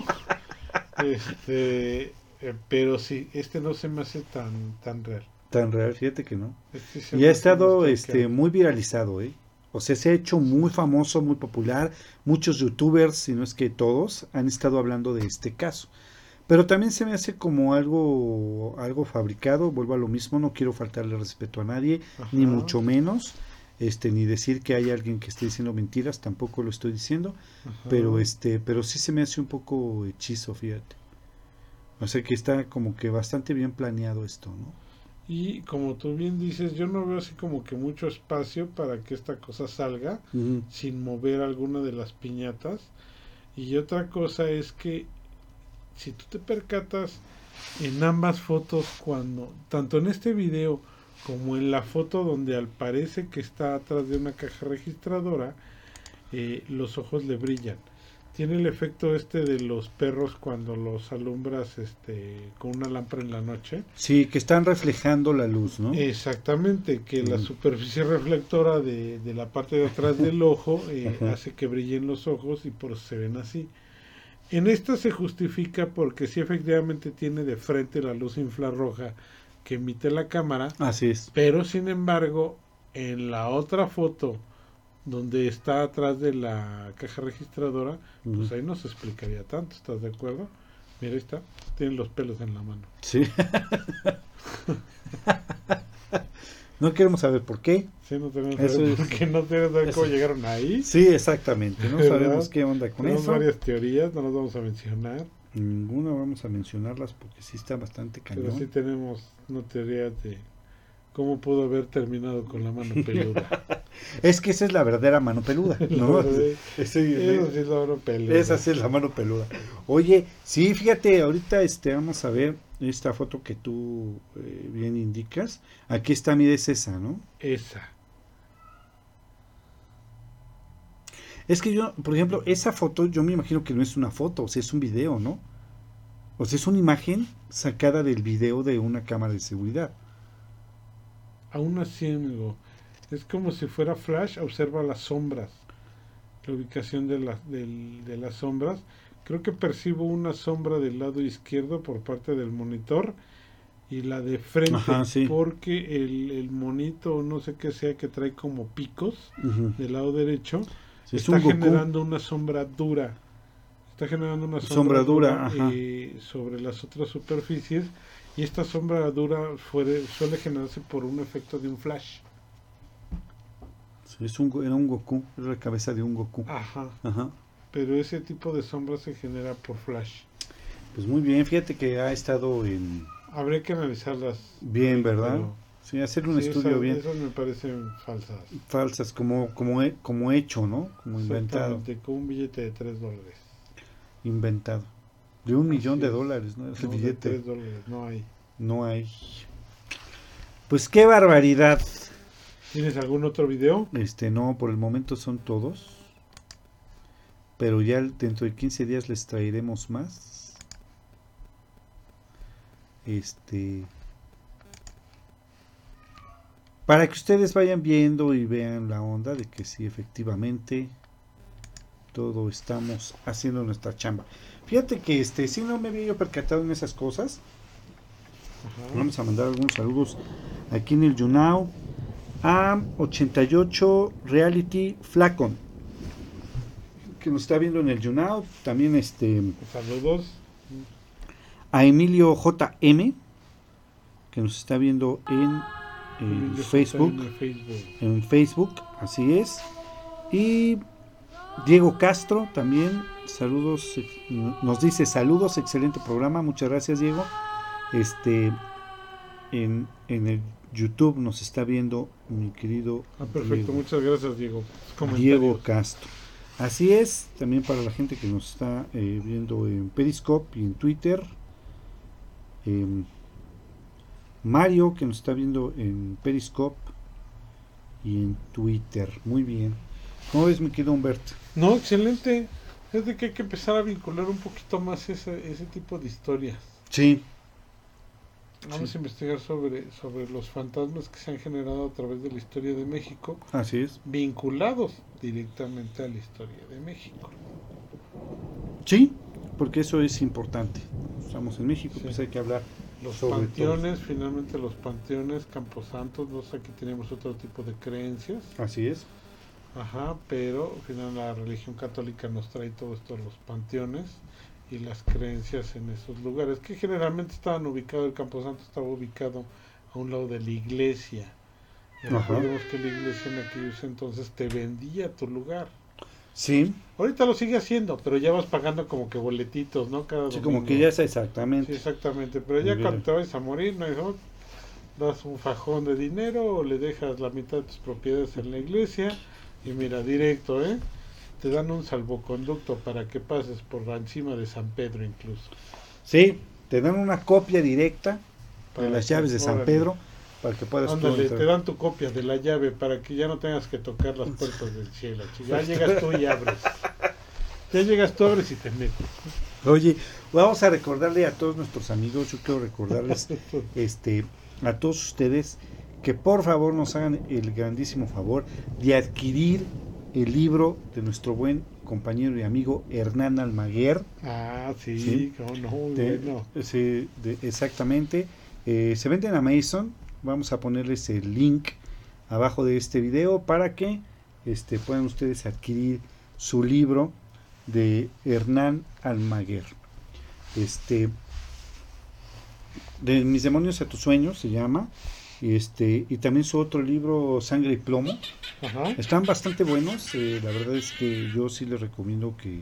S3: pero sí, no se me hace tan real.
S2: Tan real, fíjate que no.
S3: Este se
S2: Y
S3: me
S2: ha
S3: hace
S2: estado
S3: más truqueado.
S2: muy viralizado, ¿eh? O sea, se ha hecho muy famoso, muy popular. Muchos youtubers, si no es que todos, han estado hablando de este caso. Pero también se me hace como algo fabricado. Vuelvo a lo mismo, no quiero faltarle respeto a nadie, ni
S3: Ajá,
S2: mucho menos, ni decir que hay alguien que esté diciendo mentiras, tampoco lo estoy diciendo,
S3: ajá.
S2: pero sí se me hace un poco hechizo, fíjate. O sea que está como que bastante bien planeado esto, ¿no?
S3: Y como tú bien dices, yo no veo así como que mucho espacio para que esta cosa salga
S2: Ujú.
S3: sin mover alguna de las piñatas. Y otra cosa es que si tú te percatas en ambas fotos, tanto en este video como en la foto donde al parece que está atrás de una caja registradora, los ojos le brillan. Tiene el efecto de los perros cuando los alumbras con una lámpara en la noche.
S2: Sí, que están reflejando la luz, ¿no?
S3: Exactamente, que la superficie reflectora de la parte de atrás del ojo hace que brillen los ojos y por eso se ven así. En esta se justifica porque sí efectivamente tiene de frente la luz infrarroja que emite la cámara,
S2: Así es.
S3: pero sin embargo en la otra foto donde está atrás de la caja registradora, pues ahí no se explicaría tanto, ¿estás de acuerdo? Mira, ahí está, tiene los pelos en la mano.
S2: Sí. No queremos saber por qué.
S3: Sí, no tenemos
S2: Eso
S3: saber
S2: es-
S3: por qué, no tenemos saber cómo llegaron ahí.
S2: Sí, exactamente. No
S3: ¿Verdad?
S2: sabemos qué onda con
S3: Tenemos
S2: eso.
S3: varias teorías, no las vamos a mencionar,
S2: Ninguna vamos a mencionarlas porque sí está bastante
S3: pero
S2: cañón.
S3: sí tenemos una teoría de cómo pudo haber terminado con la mano peluda.
S2: Es que esa es la verdadera mano peluda, ¿no?
S3: Eso
S2: Ese-
S3: sí es la mano peluda.
S2: Esa sí es la mano peluda. Oye, sí, fíjate, ahorita vamos a ver esta foto que tú bien indicas. Aquí está, mira, es esa, ¿no?
S3: Esa.
S2: Es que yo, por ejemplo, esa foto, yo me imagino que no es una foto, o sea, es un video, ¿no? O sea, es una imagen sacada del video de una cámara de seguridad.
S3: Aún así, amigo, es como si fuera flash, observa las sombras, la ubicación de las sombras. Creo que percibo una sombra del lado izquierdo por parte del monitor y la de frente,
S2: Ajá, sí.
S3: porque el monito, no sé qué sea, que trae como picos
S2: Ujú.
S3: del lado derecho,
S2: Sí, es
S3: está
S2: un Goku.
S3: generando una sombra dura. Está generando una
S2: Sombra dura, ajá.
S3: sobre las otras superficies, y esta sombra dura suele generarse por un efecto de un flash.
S2: Sí, era un Goku, era la cabeza de un Goku.
S3: Ajá.
S2: Ajá.
S3: Pero ese tipo de sombra se genera por flash.
S2: Pues muy bien, fíjate que ha estado en
S3: Habría que analizarlas.
S2: bien, ¿verdad?
S3: Pero
S2: Sí, hacer un
S3: sí,
S2: estudio bien.
S3: esas me parecen falsas.
S2: Falsas, como hecho, ¿no? Como inventado.
S3: Exactamente, con un billete de $3.
S2: Inventado. De $1 millón
S3: es.
S2: ¿no? El
S3: No, de
S2: billete.
S3: $3, no hay.
S2: No hay. Pues qué barbaridad.
S3: ¿Tienes algún otro video?
S2: No, por el momento son todos. Pero ya dentro de 15 días les traeremos más. Para que ustedes vayan viendo y vean la onda de que sí, efectivamente, todo estamos haciendo nuestra chamba. Fíjate que si no me había yo percatado en esas cosas.
S3: Ajá.
S2: Vamos a mandar algunos saludos aquí en el YouNow a 88 Reality Flacon, que nos está viendo en el YouNow. También
S3: Saludos.
S2: a Emilio JM, que nos está viendo en Facebook. En Facebook, así es. Y Diego Castro también, saludos, nos dice saludos, excelente programa, muchas gracias Diego. En el YouTube nos está viendo mi querido
S3: Perfecto,
S2: Diego,
S3: muchas gracias Diego.
S2: Diego Castro. Así es, también para la gente que nos está viendo en Periscope y en Twitter. Mario, que nos está viendo en Periscope y en Twitter. Muy bien. ¿Cómo ves, mi querido Humberto?
S3: No, excelente. Es de que hay que empezar a vincular un poquito más ese tipo de historias.
S2: Sí.
S3: Vamos a investigar sobre los fantasmas que se han generado a través de la historia de México,
S2: Así es.
S3: vinculados directamente a la historia de México.
S2: Sí, porque eso es importante. Estamos en México,
S3: Sí.
S2: pues hay que hablar.
S3: Los
S2: Sobre
S3: panteones, finalmente los panteones, camposantos, aquí tenemos otro tipo de creencias.
S2: Así es.
S3: Ajá, pero al final la religión católica nos trae todo esto, los panteones y las creencias en esos lugares, que generalmente estaban ubicados, el camposanto estaba ubicado a un lado de la iglesia. Y
S2: Ajá.
S3: recordemos que la iglesia en aquellos entonces te vendía tu lugar.
S2: Sí,
S3: Ahorita lo sigue haciendo, pero ya vas pagando como que boletitos, ¿no? Cada
S2: sí,
S3: domingo.
S2: como que ya es
S3: Sí,
S2: exactamente.
S3: exactamente, pero ya
S2: Muy
S3: cuando
S2: bien.
S3: te vayas a morir, no das un fajón de dinero o le dejas la mitad de tus propiedades en la iglesia y mira, directo, te dan un salvoconducto para que pases por encima de San Pedro incluso.
S2: Sí, te dan una copia directa
S3: Para
S2: de las
S3: que-
S2: llaves de San
S3: órale.
S2: Pedro para que puedas tú
S3: Ándale,
S2: entrar.
S3: te dan tu copia de la llave para que ya no tengas que tocar las puertas del cielo. Ya llegas tú y abres. Ya llegas tú, abres y te metes.
S2: Oye, vamos a recordarle a todos nuestros amigos, yo quiero recordarles a todos ustedes que por favor nos hagan el grandísimo favor de adquirir el libro de nuestro buen compañero y amigo Hernán Almaguer.
S3: Ah, sí,
S2: ¿Sí?
S3: cómo no, muy bueno.
S2: Sí, exactamente. Se vende en Amazon. Vamos a ponerles el link abajo de este video para que puedan ustedes adquirir su libro de Hernán Almaguer. De Mis demonios a tus sueños se llama. Y también su otro libro, Sangre y Plomo.
S3: Ajá.
S2: Están bastante buenos. La verdad es que yo sí les recomiendo que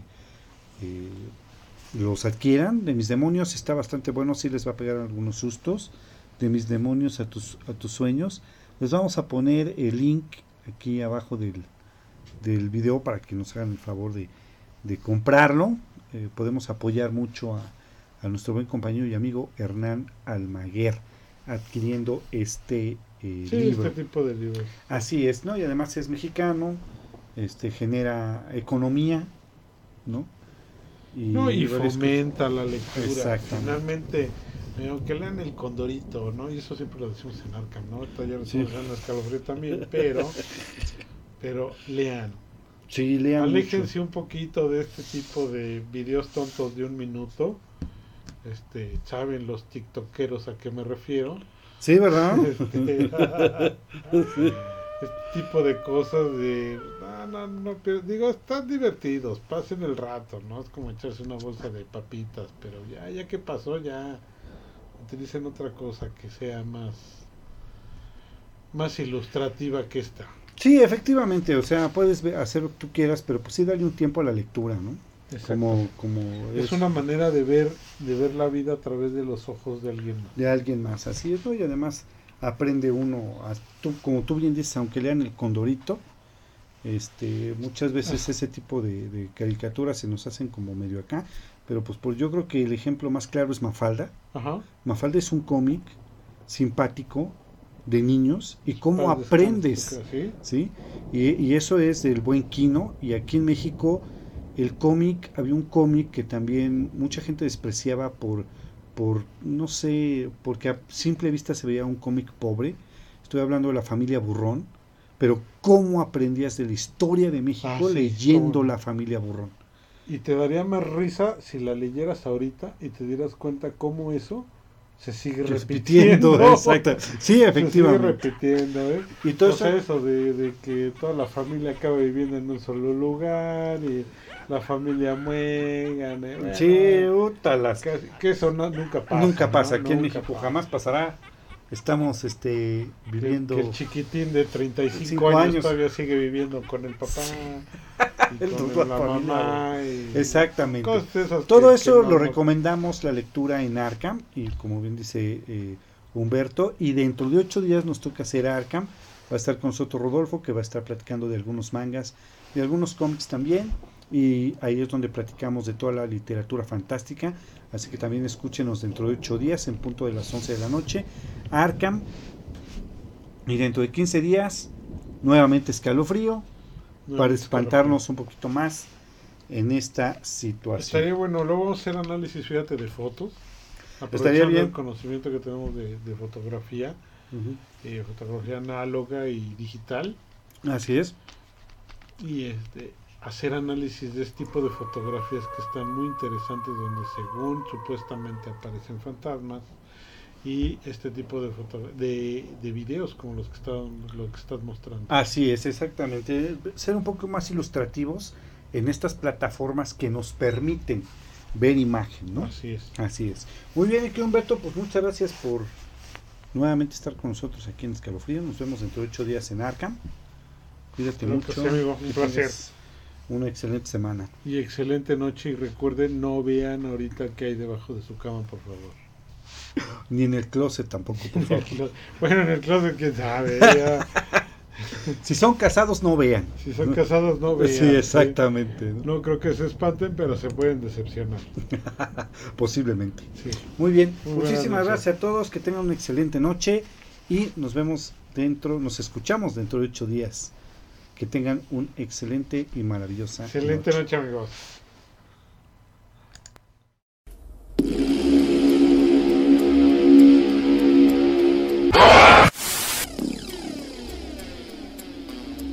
S2: los adquieran. De Mis demonios está bastante bueno, sí les va a pegar algunos sustos. De Mis demonios a tus sueños. Les vamos a poner el link aquí abajo del video para que nos hagan el favor de comprarlo. Podemos apoyar mucho a nuestro buen compañero y amigo Hernán Almaguer adquiriendo
S3: Sí,
S2: libro.
S3: este tipo de libros.
S2: Así es, ¿no? Y además es mexicano, genera economía, ¿no?
S3: Y
S2: varias
S3: fomenta la lectura.
S2: Exactamente.
S3: Finalmente, aunque lean El Condorito, ¿no? Y eso siempre lo decimos en Arkham, ¿no? Ahorita ya lo
S2: Sí.
S3: estamos dando escalofrío también, pero lean.
S2: Sí, lean
S3: Aléjense un poquito de este tipo de videos tontos de un minuto. Saben los tiktokeros a qué me refiero.
S2: Sí, ¿verdad?
S3: Este tipo de cosas de no, pero digo, están divertidos, pasen el rato, ¿no? Es como echarse una bolsa de papitas, pero ya que pasó, ya utilicen otra cosa que sea más ilustrativa que esta.
S2: Sí, efectivamente, o sea, puedes hacer lo que tú quieras, pero pues sí dale un tiempo a la lectura, ¿no?
S3: Exacto.
S2: Como
S3: Es una manera de ver la vida a través de los ojos de alguien más.
S2: de alguien más, así es, ¿no? Y además aprende uno, como tú bien dices, aunque lean El Condorito, muchas veces ese tipo de caricaturas se nos hacen como medio acá, pero pues yo creo que el ejemplo más claro es Mafalda.
S3: Ajá.
S2: Mafalda es un cómic simpático de niños y cómo
S3: Para
S2: aprendes,
S3: ¿sí?
S2: ¿sí? Y eso es del buen Quino. Y aquí en México había un cómic que también mucha gente despreciaba por no sé, porque a simple vista se veía un cómic pobre. Estoy hablando de La Familia Burrón, pero cómo aprendías de la historia de México
S3: Sí,
S2: leyendo
S3: cómo no.
S2: La Familia Burrón.
S3: Y te daría más risa si la leyeras ahorita y te dieras cuenta cómo eso se sigue repitiendo.
S2: Exacto. Sí, efectivamente.
S3: Se sigue repitiendo, ¿eh?
S2: Y todo
S3: O sea, eso de que toda la familia acaba viviendo en un solo lugar y la familia muegan. Bueno,
S2: Sí, útalas.
S3: que eso nunca pasa.
S2: Nunca pasa,
S3: ¿no?
S2: aquí en
S3: Nunca
S2: México
S3: pasa.
S2: jamás pasará. Estamos viviendo
S3: Que el chiquitín de 35
S2: 5
S3: años
S2: años.
S3: todavía sigue viviendo con el papá y con la mamá.
S2: Exactamente.
S3: Cosas esas
S2: Todo
S3: que
S2: eso
S3: no-
S2: lo
S3: no-
S2: recomendamos la lectura en Arkham, y como bien dice Humberto, y dentro de 8 días nos toca hacer Arkham. Va a estar con nosotros Rodolfo, que va a estar platicando de algunos mangas, de algunos cómics también, y ahí es donde platicamos de toda la literatura fantástica. Así que también escúchenos dentro de 8 días en punto de las 11 de la noche Arkham, y dentro de 15 días nuevamente Escalofrío, para espantarnos un poquito más en esta situación.
S3: Estaría bueno, luego vamos a hacer análisis, fíjate, de fotos.
S2: Estaría
S3: Aprovechando
S2: bien.
S3: el conocimiento que tenemos de fotografía, fotografía análoga y digital,
S2: Así es.
S3: y hacer análisis de este tipo de fotografías que están muy interesantes, donde según supuestamente aparecen fantasmas, y este tipo de videos como lo que estás mostrando.
S2: Así es, exactamente. Ser un poco más ilustrativos en estas plataformas que nos permiten ver imagen, ¿no?
S3: Así es.
S2: Así es. Muy bien, aquí Humberto, pues muchas gracias por nuevamente estar con nosotros aquí en Escalofrío. Nos vemos dentro de 8 días en Arkham. Cuídate
S3: Claro que
S2: mucho.
S3: sí, amigo, un
S2: que
S3: placer.
S2: tengas una excelente semana.
S3: Y excelente noche, y recuerden, no vean ahorita qué hay debajo de su cama, por favor.
S2: Ni en el closet tampoco, por favor.
S3: Bueno, en el closet, quién sabe. Ya.
S2: Si son casados, no vean.
S3: Si son casados, no vean.
S2: Sí, exactamente. ¿no?
S3: No creo que se espanten, pero se pueden decepcionar.
S2: Posiblemente.
S3: Sí.
S2: Muy bien.
S3: Muy buenas
S2: Muchísimas
S3: noches.
S2: gracias a todos. Que tengan una excelente noche. Y nos vemos nos escuchamos dentro de 8 días. Que tengan un excelente y maravillosa
S3: Excelente noche, amigos.